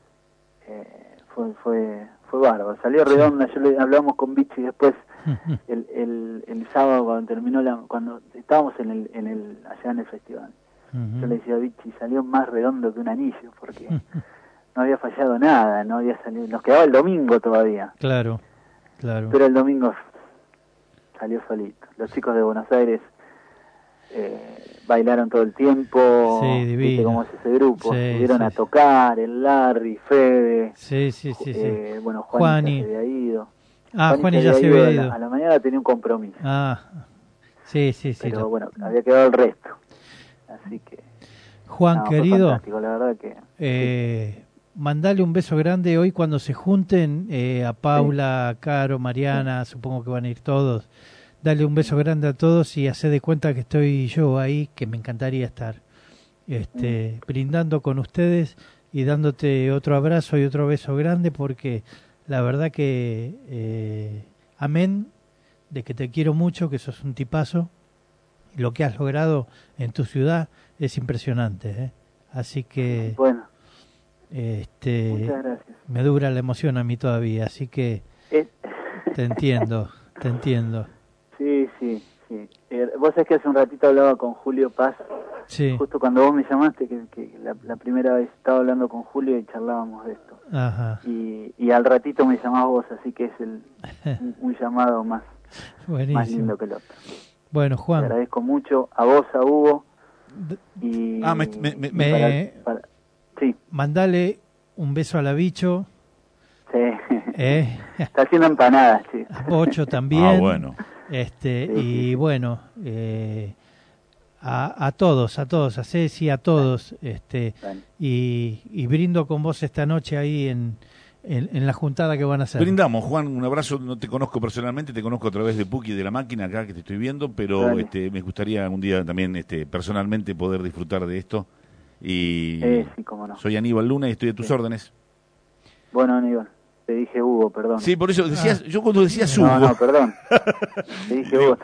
Speaker 9: fue bárbaro, salió redonda. Hablamos con Vichy después el sábado cuando estábamos allá en el festival. Yo le decía a Vichy, salió más redondo que un anillo porque no había fallado nada, no había salido, nos quedaba el domingo todavía.
Speaker 3: Claro.
Speaker 9: Pero el domingo salió solito. Los chicos de Buenos Aires bailaron todo el tiempo.
Speaker 3: Sí, divino.
Speaker 9: ¿Viste cómo es ese grupo? Subieron a tocar, el Larry, Fede.
Speaker 3: Sí.
Speaker 9: Bueno, Juani ya se había ido.
Speaker 3: Juani ya se había ido.
Speaker 9: A la mañana tenía un compromiso.
Speaker 3: Sí.
Speaker 9: Pero bueno, había quedado el resto. Así que...
Speaker 3: Juan, querido,
Speaker 9: la verdad que...
Speaker 3: mandale un beso grande hoy cuando se junten a Paula, a Caro, Mariana, supongo que van a ir todos. Dale un beso grande a todos y hacé de cuenta que estoy yo ahí, que me encantaría estar brindando con ustedes y dándote otro abrazo y otro beso grande, porque la verdad que amén de que te quiero mucho, que sos un tipazo, y lo que has logrado en tu ciudad es impresionante, Así que...
Speaker 9: Bueno, Muchas gracias.
Speaker 3: Me dura la emoción a mí todavía, así que te entiendo.
Speaker 9: Sí. Vos sabés que hace un ratito hablaba con Julio Paz, justo cuando vos me llamaste, que la primera vez estaba hablando con Julio y charlábamos de esto.
Speaker 3: Ajá.
Speaker 9: Y al ratito me llamás vos, así que es un llamado más lindo que el otro.
Speaker 3: Bueno, Juan.
Speaker 9: Te agradezco mucho a vos, a Hugo. Sí.
Speaker 3: Mandale un beso a la Bicho.
Speaker 9: Sí. Está haciendo empanadas, sí.
Speaker 3: A Pocho también.
Speaker 4: Bueno.
Speaker 3: Y bueno, a todos, a Ceci, a todos, y brindo con vos esta noche ahí en la juntada que van a hacer.
Speaker 4: Brindamos, Juan, un abrazo. No te conozco personalmente, te conozco a través de Puki, de la máquina acá que te estoy viendo, pero me gustaría un día también personalmente poder disfrutar de esto. Y
Speaker 9: sí, cómo no.
Speaker 4: Soy Aníbal Luna y estoy a tus órdenes.
Speaker 9: Bueno, Aníbal, te dije Hugo, perdón.
Speaker 4: Sí, por eso decías, yo cuando decías Hugo.
Speaker 9: No, perdón. Te dije Hugo.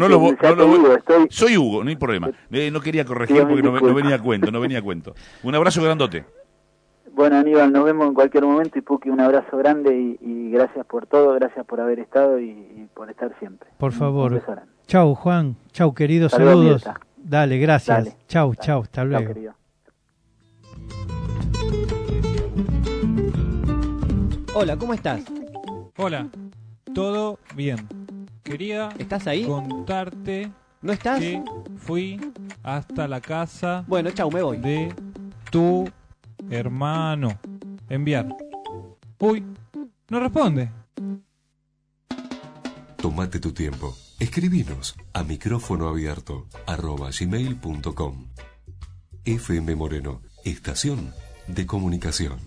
Speaker 4: Soy Hugo, no hay problema. No quería corregir porque no venía a cuento. Un abrazo grandote.
Speaker 9: Bueno, Aníbal, nos vemos en cualquier momento y Puki, un abrazo grande y gracias por todo, gracias por haber estado y por estar siempre.
Speaker 3: Por favor. Chau, Juan. Chau, queridos. Saludos. Dale, gracias.
Speaker 9: Dale.
Speaker 3: Chau, hasta luego.
Speaker 9: Chau,
Speaker 10: Hola, ¿cómo estás?
Speaker 27: Hola, todo bien. Quería
Speaker 10: ¿Estás ahí?
Speaker 27: Contarte
Speaker 10: ¿No estás?
Speaker 27: que fui hasta la casa.
Speaker 10: Bueno, chau, me voy.
Speaker 27: De tu hermano. Enviar. Uy, no responde.
Speaker 1: Tómate tu tiempo. Escribinos a micrófonoabierto@gmail.com. FM Moreno, estación de comunicación.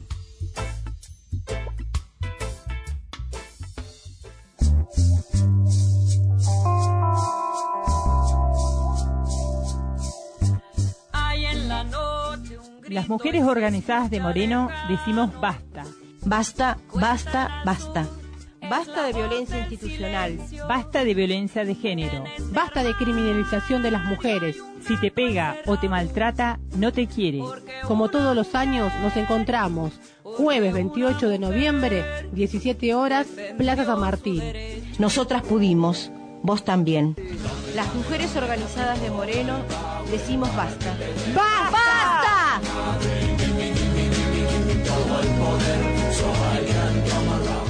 Speaker 12: Las mujeres organizadas de Moreno decimos basta.
Speaker 13: Basta, basta, basta. Basta de violencia institucional.
Speaker 12: Basta de violencia de género.
Speaker 13: Basta de criminalización de las mujeres.
Speaker 12: Si te pega o te maltrata, no te quiere.
Speaker 13: Como todos los años nos encontramos jueves 28 de noviembre, 17 horas, Plaza San Martín. Nosotras pudimos, vos también. Las mujeres organizadas de Moreno decimos basta. ¡Basta! ¡Basta!
Speaker 22: Todo el poder somalgando amarrado.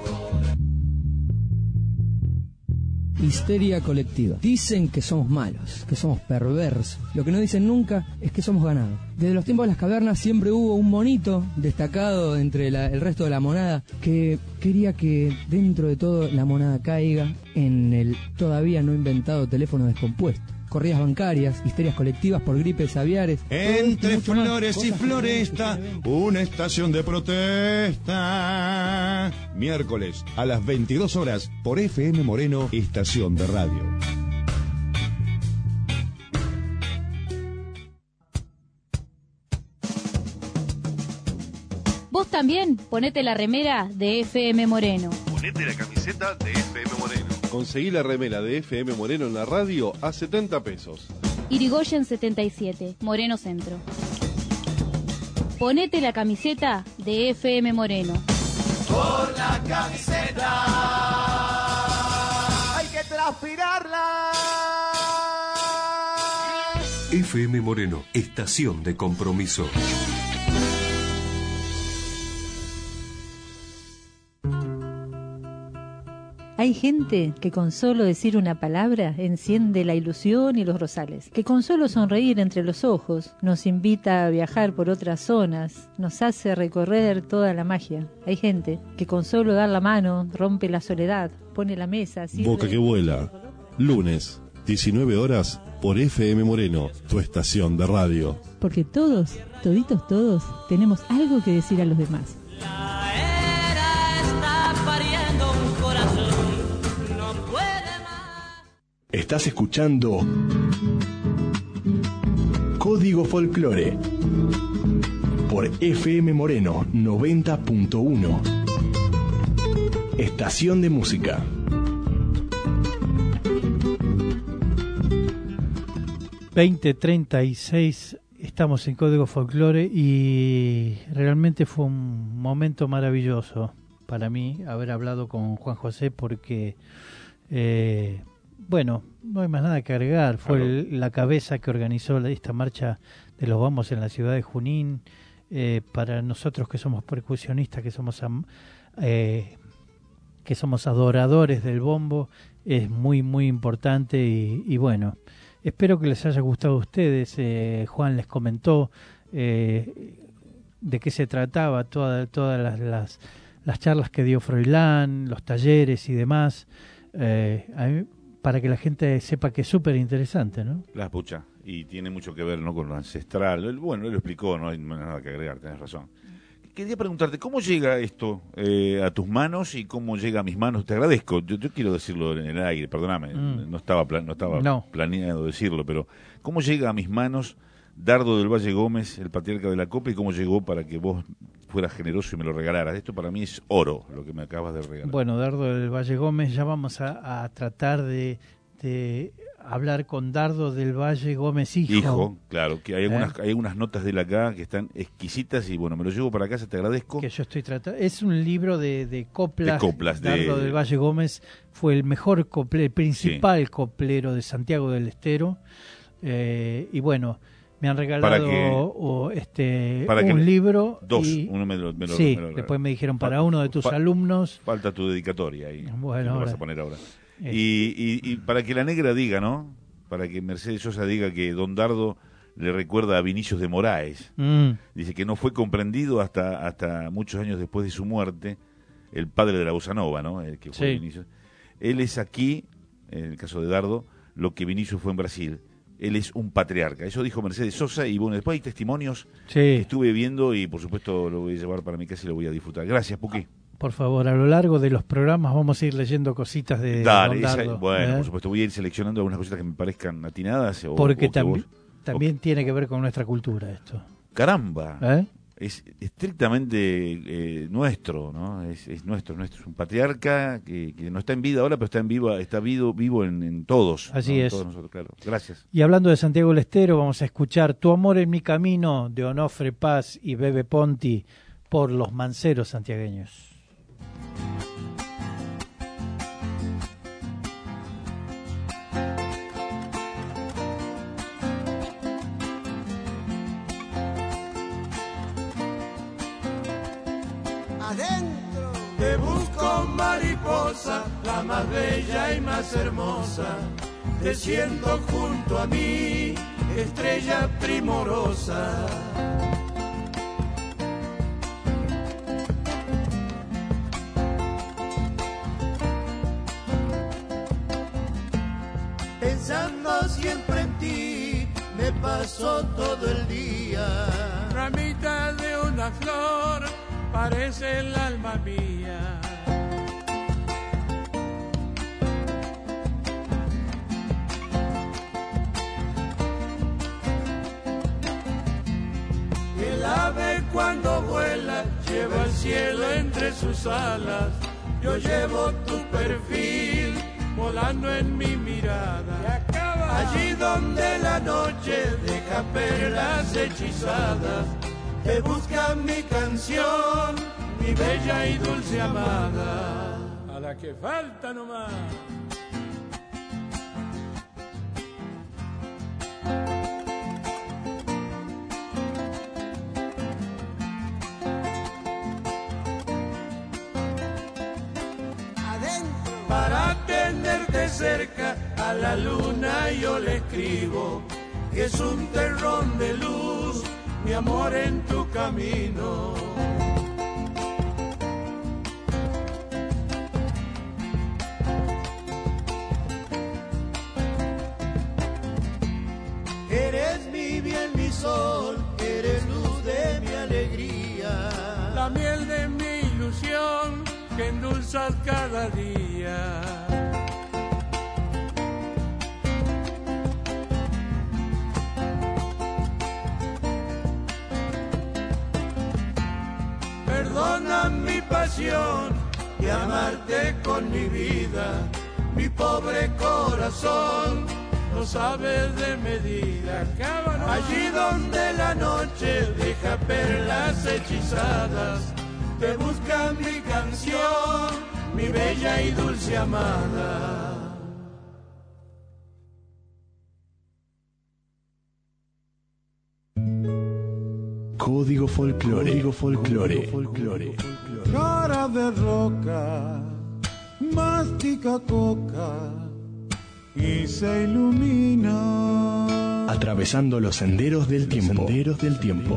Speaker 17: Histeria colectiva. Dicen que somos malos, que somos perversos. Lo que no dicen nunca es que somos ganados. Desde los tiempos de las cavernas siempre hubo un monito destacado entre el resto de la monada que quería que dentro de todo la monada caiga en el todavía no inventado teléfono descompuesto. Corridas bancarias, histerias colectivas por gripes aviares.
Speaker 14: Entre flores y floresta, una estación de protesta. Miércoles a las 22 horas por FM Moreno, estación de radio.
Speaker 20: Vos también ponete la remera de FM Moreno.
Speaker 8: Ponete la camiseta de FM Moreno. Conseguí la remera de FM Moreno en la radio a 70 pesos.
Speaker 20: Irigoyen 77, Moreno Centro. Ponete la camiseta de FM Moreno.
Speaker 22: Por la camiseta hay que transpirarla.
Speaker 1: FM Moreno, estación de compromiso.
Speaker 21: Hay gente que con solo decir una palabra enciende la ilusión y los rosales, que con solo sonreír entre los ojos nos invita a viajar por otras zonas, nos hace recorrer toda la magia. Hay gente que con solo dar la mano rompe la soledad, pone la mesa...
Speaker 14: Boca que vuela, lunes, 19 horas por FM Moreno, tu estación de radio.
Speaker 21: Porque todos, toditos todos, tenemos algo que decir a los demás.
Speaker 2: Estás escuchando Código Folclore por FM Moreno 90.1, estación de música.
Speaker 3: ...20:36... estamos en Código Folclore y realmente fue un momento maravilloso para mí haber hablado con Juan José porque, bueno, no hay más nada que agregar. Fue la cabeza que organizó esta marcha de los bombos en la ciudad de Junín. Para nosotros que somos percusionistas, que somos adoradores del bombo, es muy, muy importante y bueno, espero que les haya gustado a ustedes. Juan les comentó de qué se trataba, todas las charlas que dio Froilán, los talleres y demás, para que la gente sepa que es súper interesante, ¿no?
Speaker 4: La pucha, y tiene mucho que ver, ¿no?, con lo ancestral. Bueno, él lo explicó, no hay nada que agregar, tenés razón. Quería preguntarte, ¿cómo llega esto a tus manos y cómo llega a mis manos? Te agradezco, yo quiero decirlo en el aire, perdóname, no estaba planeado decirlo, pero ¿cómo llega a mis manos Dardo del Valle Gómez, el patriarca de la Copa, y cómo llegó para que vos fueras generoso y me lo regalaras? Esto para mí es oro, lo que me acabas de regalar. Bueno,
Speaker 3: Dardo del Valle Gómez, ya vamos a tratar de hablar con Dardo del Valle Gómez hijo,
Speaker 4: claro, que hay algunas notas de él acá que están exquisitas y bueno, me lo llevo para casa, te agradezco.
Speaker 3: Que yo estoy tratando, es un libro de coplas. Dardo del Valle Gómez fue el mejor el principal coplero de Santiago del Estero, y bueno, me han regalado un libro.
Speaker 4: Uno me lo
Speaker 3: después me dijeron para uno de tus alumnos.
Speaker 4: Falta tu dedicatoria ahí.
Speaker 3: Bueno,
Speaker 4: lo vas a poner ahora. Y para que la negra diga, ¿no? Para que Mercedes Sosa diga que Don Dardo le recuerda a Vinicius de Moraes. Dice que no fue comprendido hasta muchos años después de su muerte, el padre de la bossa nova, ¿no? El que fue Vinicius. Él es aquí, en el caso de Dardo, lo que Vinicius fue en Brasil. Él es un patriarca. Eso dijo Mercedes Sosa y bueno, después hay testimonios que estuve viendo y por supuesto lo voy a llevar para mi casa y lo voy a disfrutar. Gracias, Puki.
Speaker 3: Por favor, a lo largo de los programas vamos a ir leyendo cositas de Don Dardo.
Speaker 4: Por supuesto, voy a ir seleccionando algunas cositas que me parezcan atinadas.
Speaker 3: Porque también tiene que ver con nuestra cultura esto.
Speaker 4: Caramba. Es estrictamente nuestro, ¿no? Es nuestro, es un patriarca que no está en vida ahora, pero está vivo en todos.
Speaker 3: Así es.
Speaker 4: Todos nosotros, claro. Gracias.
Speaker 3: Y hablando de Santiago del Estero, vamos a escuchar Tu amor en mi camino de Onofre Paz y Bebe Ponti por los manceros santiagueños.
Speaker 5: Adentro te busco, mariposa, la más bella y más hermosa. Te siento junto a mí, estrella primorosa. Pensando siempre en ti, me paso todo el día. Ramita de una flor, parece el alma mía. El ave cuando vuela lleva el cielo entre sus alas. Yo llevo tu perfil volando en mi mirada. Allí donde la noche deja perlas hechizadas, te busca mi canción, mi bella y dulce amada. A la que falta nomás. Adentro. Para tenerte cerca a la luna yo le escribo que es un terrón de luz, mi amor en tu camino. Eres mi bien, mi sol, eres luz de mi alegría, la miel de mi ilusión que endulzas cada día. Perdona mi pasión y amarte con mi vida, mi pobre corazón no sabes de medida. Allí donde la noche deja perlas hechizadas, te busca mi canción, mi bella y dulce amada.
Speaker 2: Código Folclore. Código Folclore.
Speaker 6: Cara de roca, mastica coca y se ilumina.
Speaker 2: Atravesando los senderos del tiempo.
Speaker 6: Ese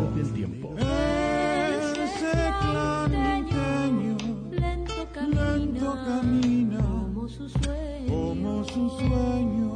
Speaker 6: clanteño lento camina como su sueño.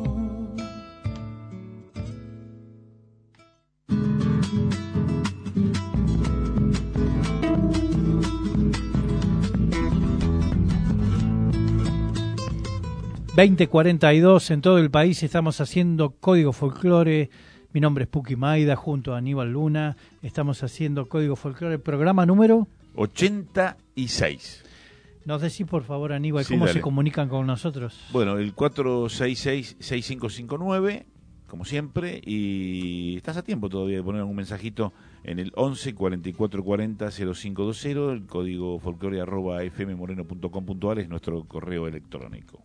Speaker 3: ...20:42 en todo el país, estamos haciendo Código Folclore. Mi nombre es Puki Maida, junto a Aníbal Luna. Estamos haciendo Código Folclore, programa número...
Speaker 4: 86.
Speaker 3: Nos decís, por favor, Aníbal,
Speaker 4: Sí,
Speaker 3: ¿cómo
Speaker 4: dale.
Speaker 3: se comunican con nosotros?
Speaker 4: Bueno, el 466-6559, como siempre, y estás a tiempo todavía de poner algún mensajito en el 11 44 40 0520, el código folclore @fmmoreno.com.ar es nuestro correo electrónico.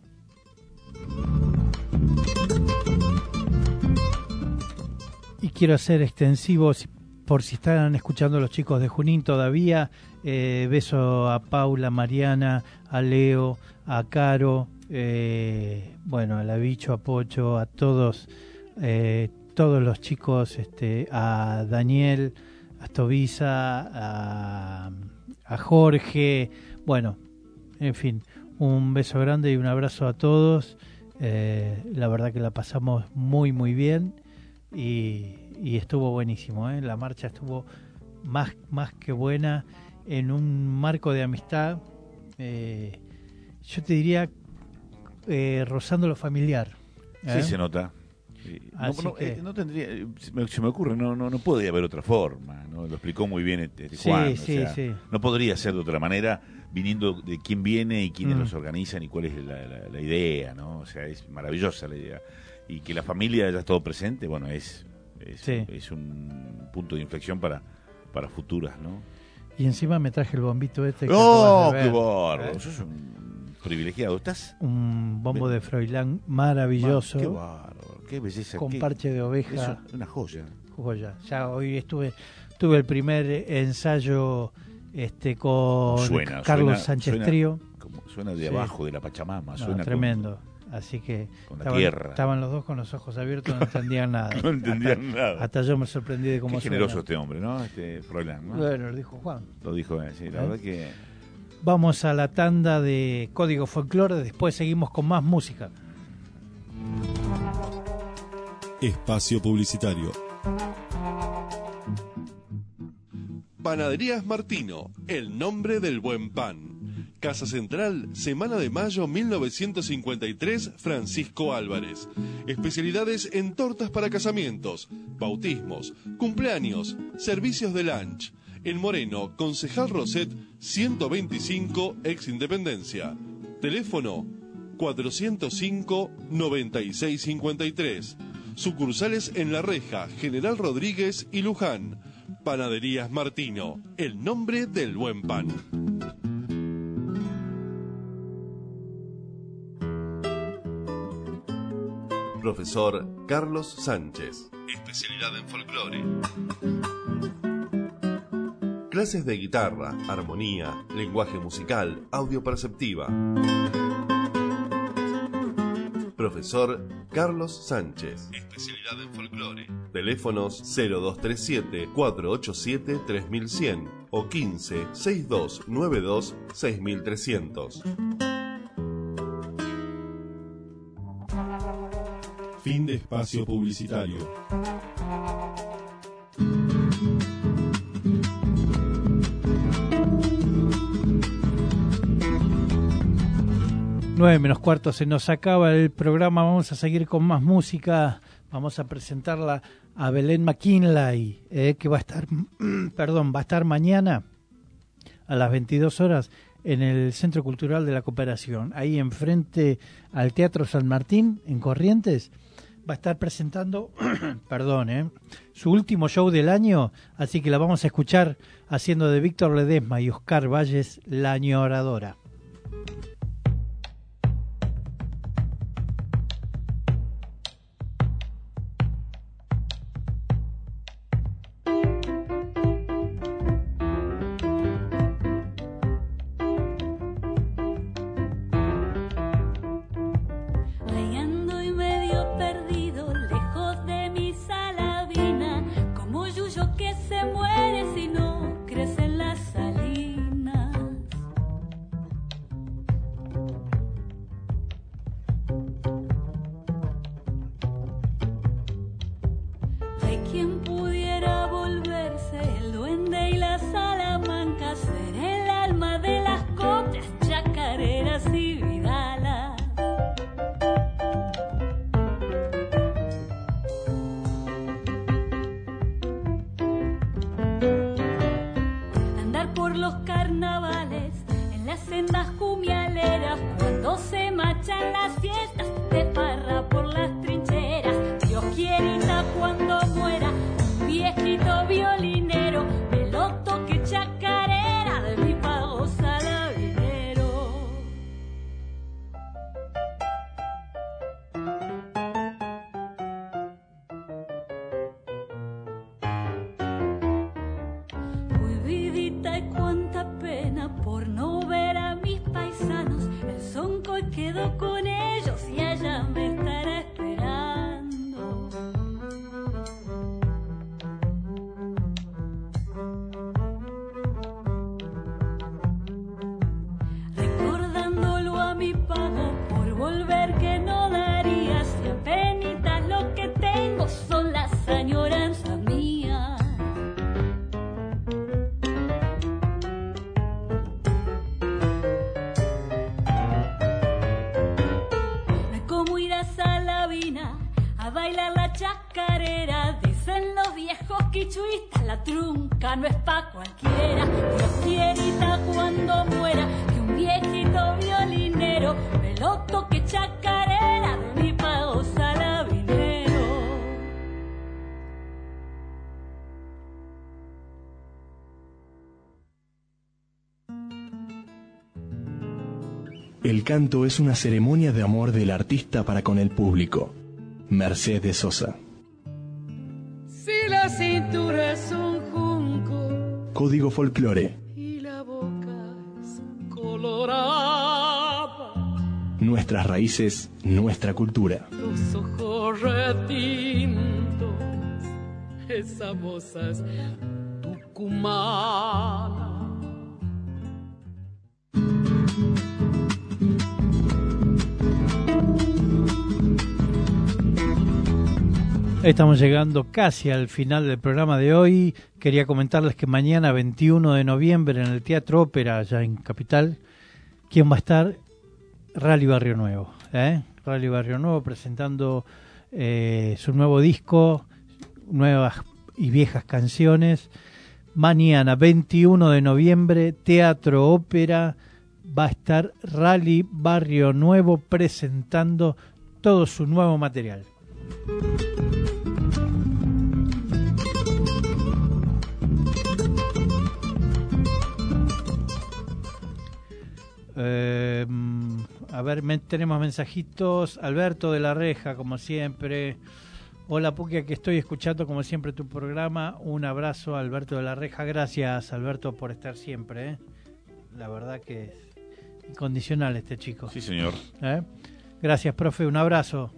Speaker 3: Y quiero hacer extensivo, por si están escuchando los chicos de Junín todavía, beso a Paula, Mariana, a Leo, a Caro, bueno, a la Bicho, a Pocho, a todos los chicos, a Daniel, a Tobisa, a Jorge, bueno, en fin, un beso grande y un abrazo a todos. La verdad que la pasamos muy muy bien y estuvo buenísimo, la marcha estuvo más que buena, en un marco de amistad, yo te diría rozando lo familiar.
Speaker 4: Sí, se nota. No tendría, se me ocurre, no podría haber otra forma, ¿no? Lo explicó muy bien Juan.
Speaker 3: Sí.
Speaker 4: No podría ser de otra manera, viniendo de quién viene y quiénes los organizan y cuál es la idea, ¿no? O sea, es maravillosa la idea. Y que la familia haya estado presente, bueno, es un punto de inflexión para futuras, ¿no?
Speaker 3: Y encima me traje el bombito que
Speaker 4: ¡oh, qué bárbaro! Sos un privilegiado. ¿Estás?
Speaker 3: Un bombo de Froilán maravilloso.
Speaker 4: ¡Qué bárbaro! ¡Qué belleza!
Speaker 3: Con parche de oveja.
Speaker 4: Es una joya.
Speaker 3: Ya hoy tuve el primer ensayo con Carlos Sánchez Trío.
Speaker 4: Suena de abajo de la Pachamama. Suena
Speaker 3: tremendo. Así que estaban los dos con los ojos abiertos, no entendían nada.
Speaker 4: No entendían nada.
Speaker 3: Hasta yo me sorprendí de cómo
Speaker 4: Qué generoso este hombre, ¿no? Froilán, ¿no?
Speaker 3: Bueno, lo dijo Juan.
Speaker 4: Lo dijo él, sí, la verdad que...
Speaker 3: Vamos a la tanda de Código Folclore, después seguimos con más música.
Speaker 14: Espacio publicitario.
Speaker 8: Panaderías Martino, el nombre del buen pan. Casa Central, Semana de Mayo 1953, Francisco Álvarez. Especialidades en tortas para casamientos, bautismos, cumpleaños, servicios de lunch. En Moreno, Concejal Roset, 125, ex Independencia. Teléfono 405-9653. Sucursales en La Reja, General Rodríguez y Luján. Panaderías Martino, el nombre del buen pan. Profesor Carlos Sánchez. Especialidad en folclore. Clases de guitarra, armonía, lenguaje musical, audio perceptiva. Profesor Carlos Sánchez. Especialidad en folclore. Teléfonos 0237-487-3100 o 15-6292-6300.
Speaker 7: Fin de espacio publicitario.
Speaker 3: Nueve menos cuarto, se nos acaba el programa. Vamos a seguir con más música. Vamos a presentarla a Belén McKinley, que va a estar mañana a las 22 horas en el Centro Cultural de la Cooperación, ahí enfrente al Teatro San Martín, en Corrientes. va a estar presentando, perdón, su último show del año, así que la vamos a escuchar haciendo de Víctor Ledesma y Oscar Valles, La Añoradora.
Speaker 2: El canto es una ceremonia de amor del artista para con el público. Mercedes Sosa.
Speaker 6: Si la cintura es un junco,
Speaker 2: Código Folclore.
Speaker 6: y la boca es colorada,
Speaker 2: Nuestras raíces, nuestra cultura.
Speaker 6: los ojos retintos, esa moza es tucumana.
Speaker 3: Estamos llegando casi al final del programa de hoy. Quería comentarles que mañana, 21 de noviembre, en el Teatro Ópera, allá en Capital, ¿quién va a estar? Rally Barrio Nuevo. Rally Barrio Nuevo presentando su nuevo disco, nuevas y viejas canciones. Mañana, 21 de noviembre, Teatro Ópera, va a estar Rally Barrio Nuevo presentando todo su nuevo material. A ver, tenemos mensajitos. Alberto de la Reja, como siempre. Hola Puki, aquí estoy escuchando como siempre tu programa. Un abrazo, Alberto de la Reja. Gracias, Alberto, por estar siempre. La verdad que es incondicional este chico.
Speaker 4: Sí, señor.
Speaker 3: Gracias, profe. Un abrazo.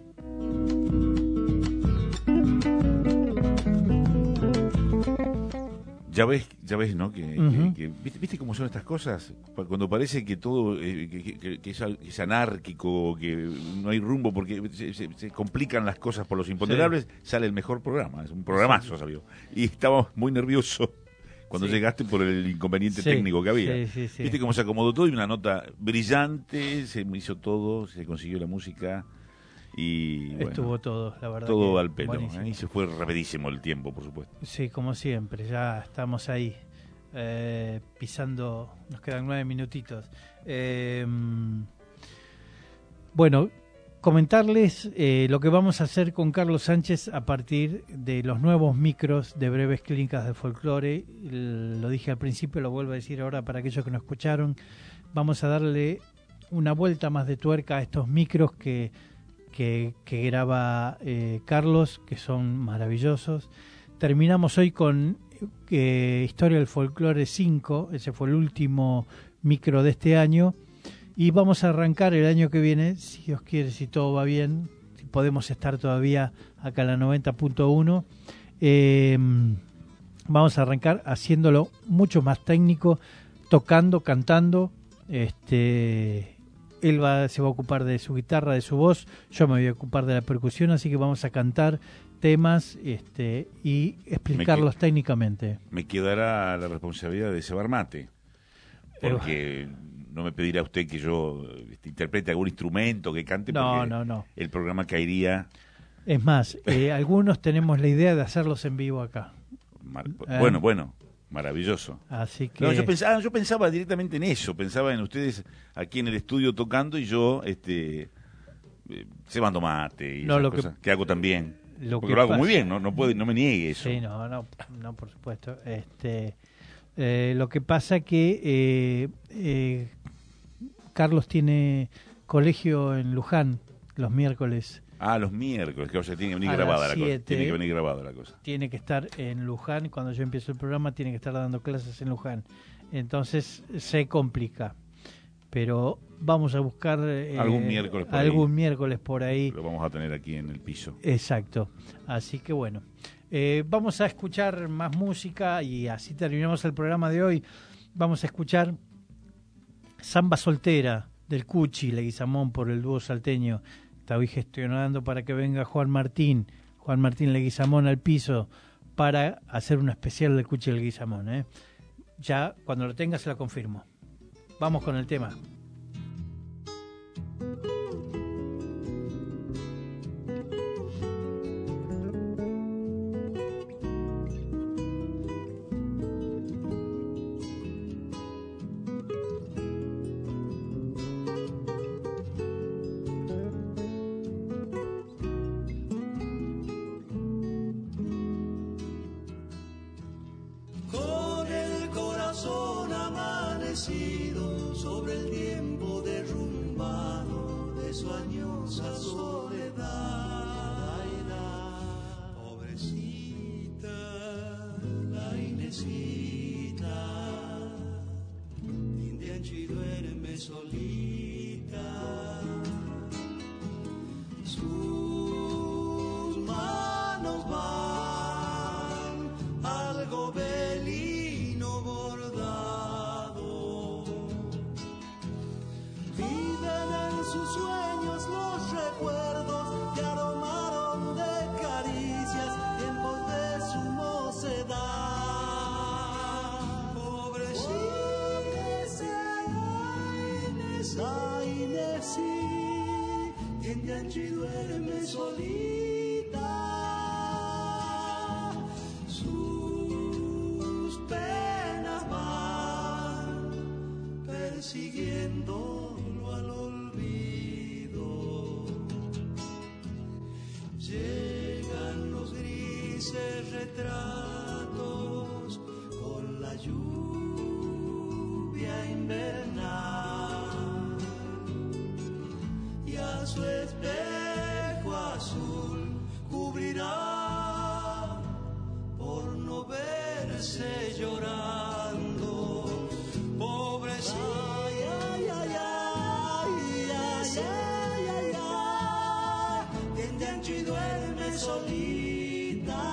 Speaker 4: Ya ves, ¿no? Que ¿viste cómo son estas cosas? Cuando parece que todo que es anárquico, que no hay rumbo, porque se complican las cosas por los imponderables, sale el mejor programa. Es un programazo, salió. Y estábamos muy nerviosos cuando llegaste por el inconveniente técnico que había. Viste cómo se acomodó todo y una nota brillante, se hizo todo, se consiguió la música. Y bueno,
Speaker 3: estuvo todo, la verdad.
Speaker 4: Todo al pelo, y se fue rapidísimo el tiempo, por supuesto.
Speaker 3: Sí, como siempre, ya estamos ahí pisando, nos quedan 9 minutitos. Bueno, comentarles lo que vamos a hacer con Carlos Sánchez a partir de los nuevos micros de Breves Clínicas de Folclore. Lo dije al principio, lo vuelvo a decir ahora para aquellos que no escucharon. Vamos a darle una vuelta más de tuerca a estos micros que graba Carlos, que son maravillosos. Terminamos hoy con Historia del Folclore 5, ese fue el último micro de este año. Y vamos a arrancar el año que viene, si Dios quiere, si todo va bien, si podemos estar todavía acá en la 90.1. Vamos a arrancar haciéndolo mucho más técnico, tocando, cantando. Él se va a ocupar de su guitarra, de su voz, yo me voy a ocupar de la percusión, así que vamos a cantar temas y explicarlos técnicamente.
Speaker 4: Me quedará la responsabilidad de cebar mate, porque no me pedirá usted que yo interprete algún instrumento, que cante, porque
Speaker 3: no.
Speaker 4: El programa caería.
Speaker 3: Es más, algunos tenemos la idea de hacerlos en vivo acá.
Speaker 4: Bueno, maravilloso.
Speaker 3: Así que
Speaker 4: yo pensaba directamente en eso, pensaba en ustedes aquí en el estudio tocando y yo cebando mate y esas cosas que hago también. Porque lo hago muy bien, no me niegue eso.
Speaker 3: Sí, no, por supuesto. Lo que pasa que Carlos tiene colegio en Luján los miércoles.
Speaker 4: Los miércoles, que tiene que venir grabada la cosa. Tiene que venir grabada la cosa.
Speaker 3: Tiene que estar en Luján, cuando yo empiezo el programa, tiene que estar dando clases en Luján. Entonces se complica. Pero vamos a buscar algún miércoles por ahí.
Speaker 4: Lo vamos a tener aquí en el piso.
Speaker 3: Exacto. Así que bueno. Vamos a escuchar más música y así terminamos el programa de hoy. Vamos a escuchar Samba Soltera del Cuchi Leguizamón por el dúo salteño. Está hoy gestionando para que venga Juan Martín Leguizamón al piso para hacer un especial del Cuchi Leguizamón. Ya cuando lo tenga se lo confirmo. Vamos con el tema.
Speaker 22: Sobre el tiempo derrumbado de su añosa soledad. Pobrecita la Inesita, Indianchi duerme solita. Sus manos van al gobelino bordado. Viven en sus sueños los recuerdos que aromaron de caricias, tiempos de su mocedad. Pobrecita Inesí, que en Yanchi duerme solita. Sus penas van persiguiéndolo al olvido. Llegan los grises retratos con la lluvia invernal y a su espejo azul cubrirá por no verse llorando. Pobrecita, que en Yanchi duerme solita.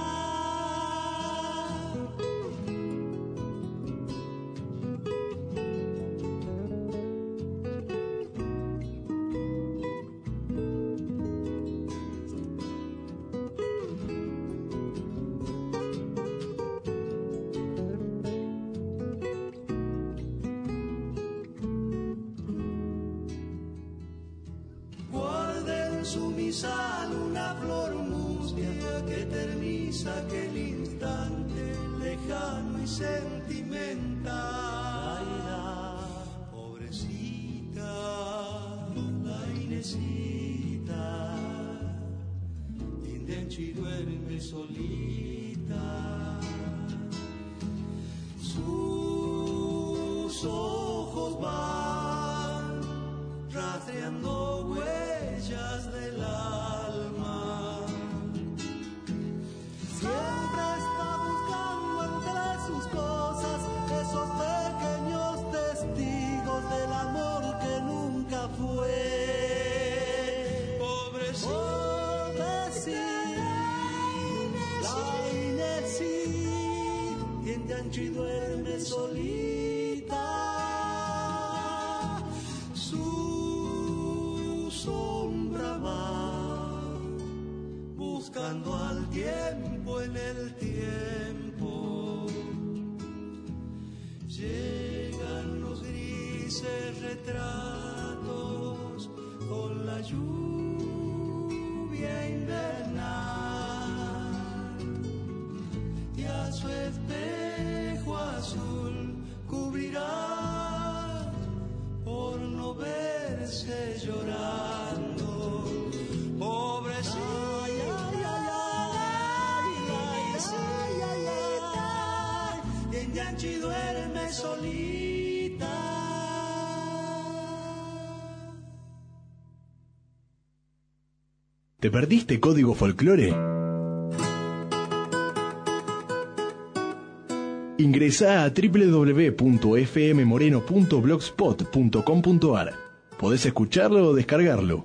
Speaker 22: Su misal una flor mustia que eterniza aquel instante lejano y sentimental. Pobrecita la Inesita,
Speaker 5: Anchi duerme solita. Sus ojos van rastreando huellas del alma. Siempre está buscando entre sus cosas esos pequeños testigos del amor que nunca fue. Y duerme solita, su sombra va buscando al tiempo en el tiempo. Llegan los grises retratos con la lluvia invernal y a su espejo azul cubrirá por no verse llorando. Pobrecita, y en Yanchi duerme solita.
Speaker 2: ¿Te perdiste Código Folclore? Ingresá a www.fmmoreno.blogspot.com.ar. Podés escucharlo o descargarlo.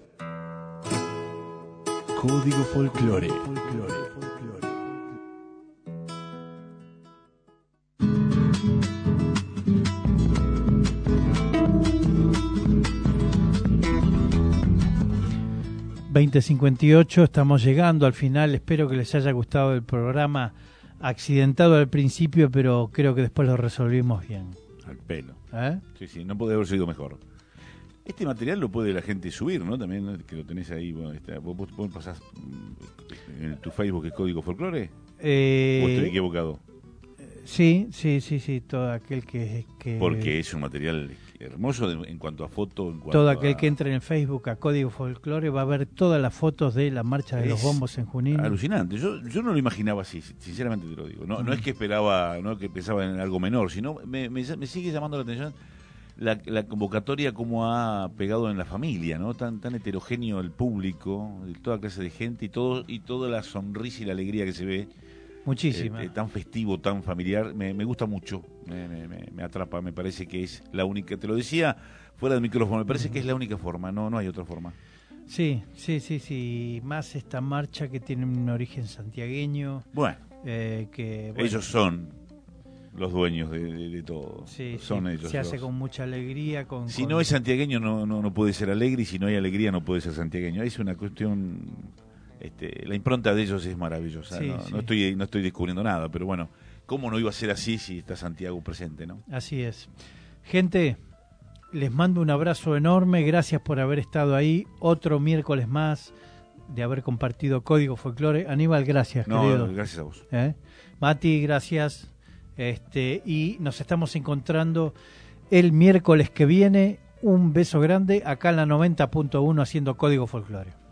Speaker 2: Código Folclore.
Speaker 3: ...20:58, estamos llegando al final. Espero que les haya gustado el programa, accidentado al principio, pero creo que después lo resolvimos bien.
Speaker 4: Al pelo. Sí, no puede haber sido mejor. Este material lo puede la gente subir, ¿no? También, que lo tenés ahí. Bueno, ¿vos pasás en tu Facebook el Código Folclore? ¿O estoy equivocado?
Speaker 3: Sí, todo aquel que...
Speaker 4: Porque es un material hermoso en cuanto a foto.
Speaker 3: Todo aquel que entre en Facebook a Código Folclore va a ver todas las fotos de la marcha de los bombos en Junín.
Speaker 4: Alucinante. Yo no lo imaginaba así, sinceramente te lo digo. No es que esperaba, no es que pensaba en algo menor, sino me sigue llamando la atención la convocatoria, como ha pegado en la familia, ¿no? Tan heterogéneo el público, de toda clase de gente y toda la sonrisa y la alegría que se ve.
Speaker 3: Muchísima.
Speaker 4: Tan festivo, tan familiar, me gusta mucho, me atrapa, me parece que es la única, te lo decía fuera del micrófono, me parece que es la única forma, no hay otra forma.
Speaker 3: Sí, más esta marcha que tiene un origen santiagueño.
Speaker 4: Bueno, ellos son los dueños de todo, son ellos.
Speaker 3: Se hace con mucha alegría.
Speaker 4: Si no es santiagueño no puede ser alegre, y si no hay alegría no puede ser santiagueño, es una cuestión... la impronta de ellos es maravillosa. No estoy descubriendo nada, pero bueno, ¿cómo no iba a ser así si está Santiago presente, no?
Speaker 3: Así es. Gente, les mando un abrazo enorme, gracias por haber estado ahí, otro miércoles más de haber compartido Código Folclore. Aníbal, gracias, querido.
Speaker 4: Gracias a vos.
Speaker 3: Mati, gracias. Y nos estamos encontrando el miércoles que viene. Un beso grande acá en la 90.1 haciendo Código Folclore.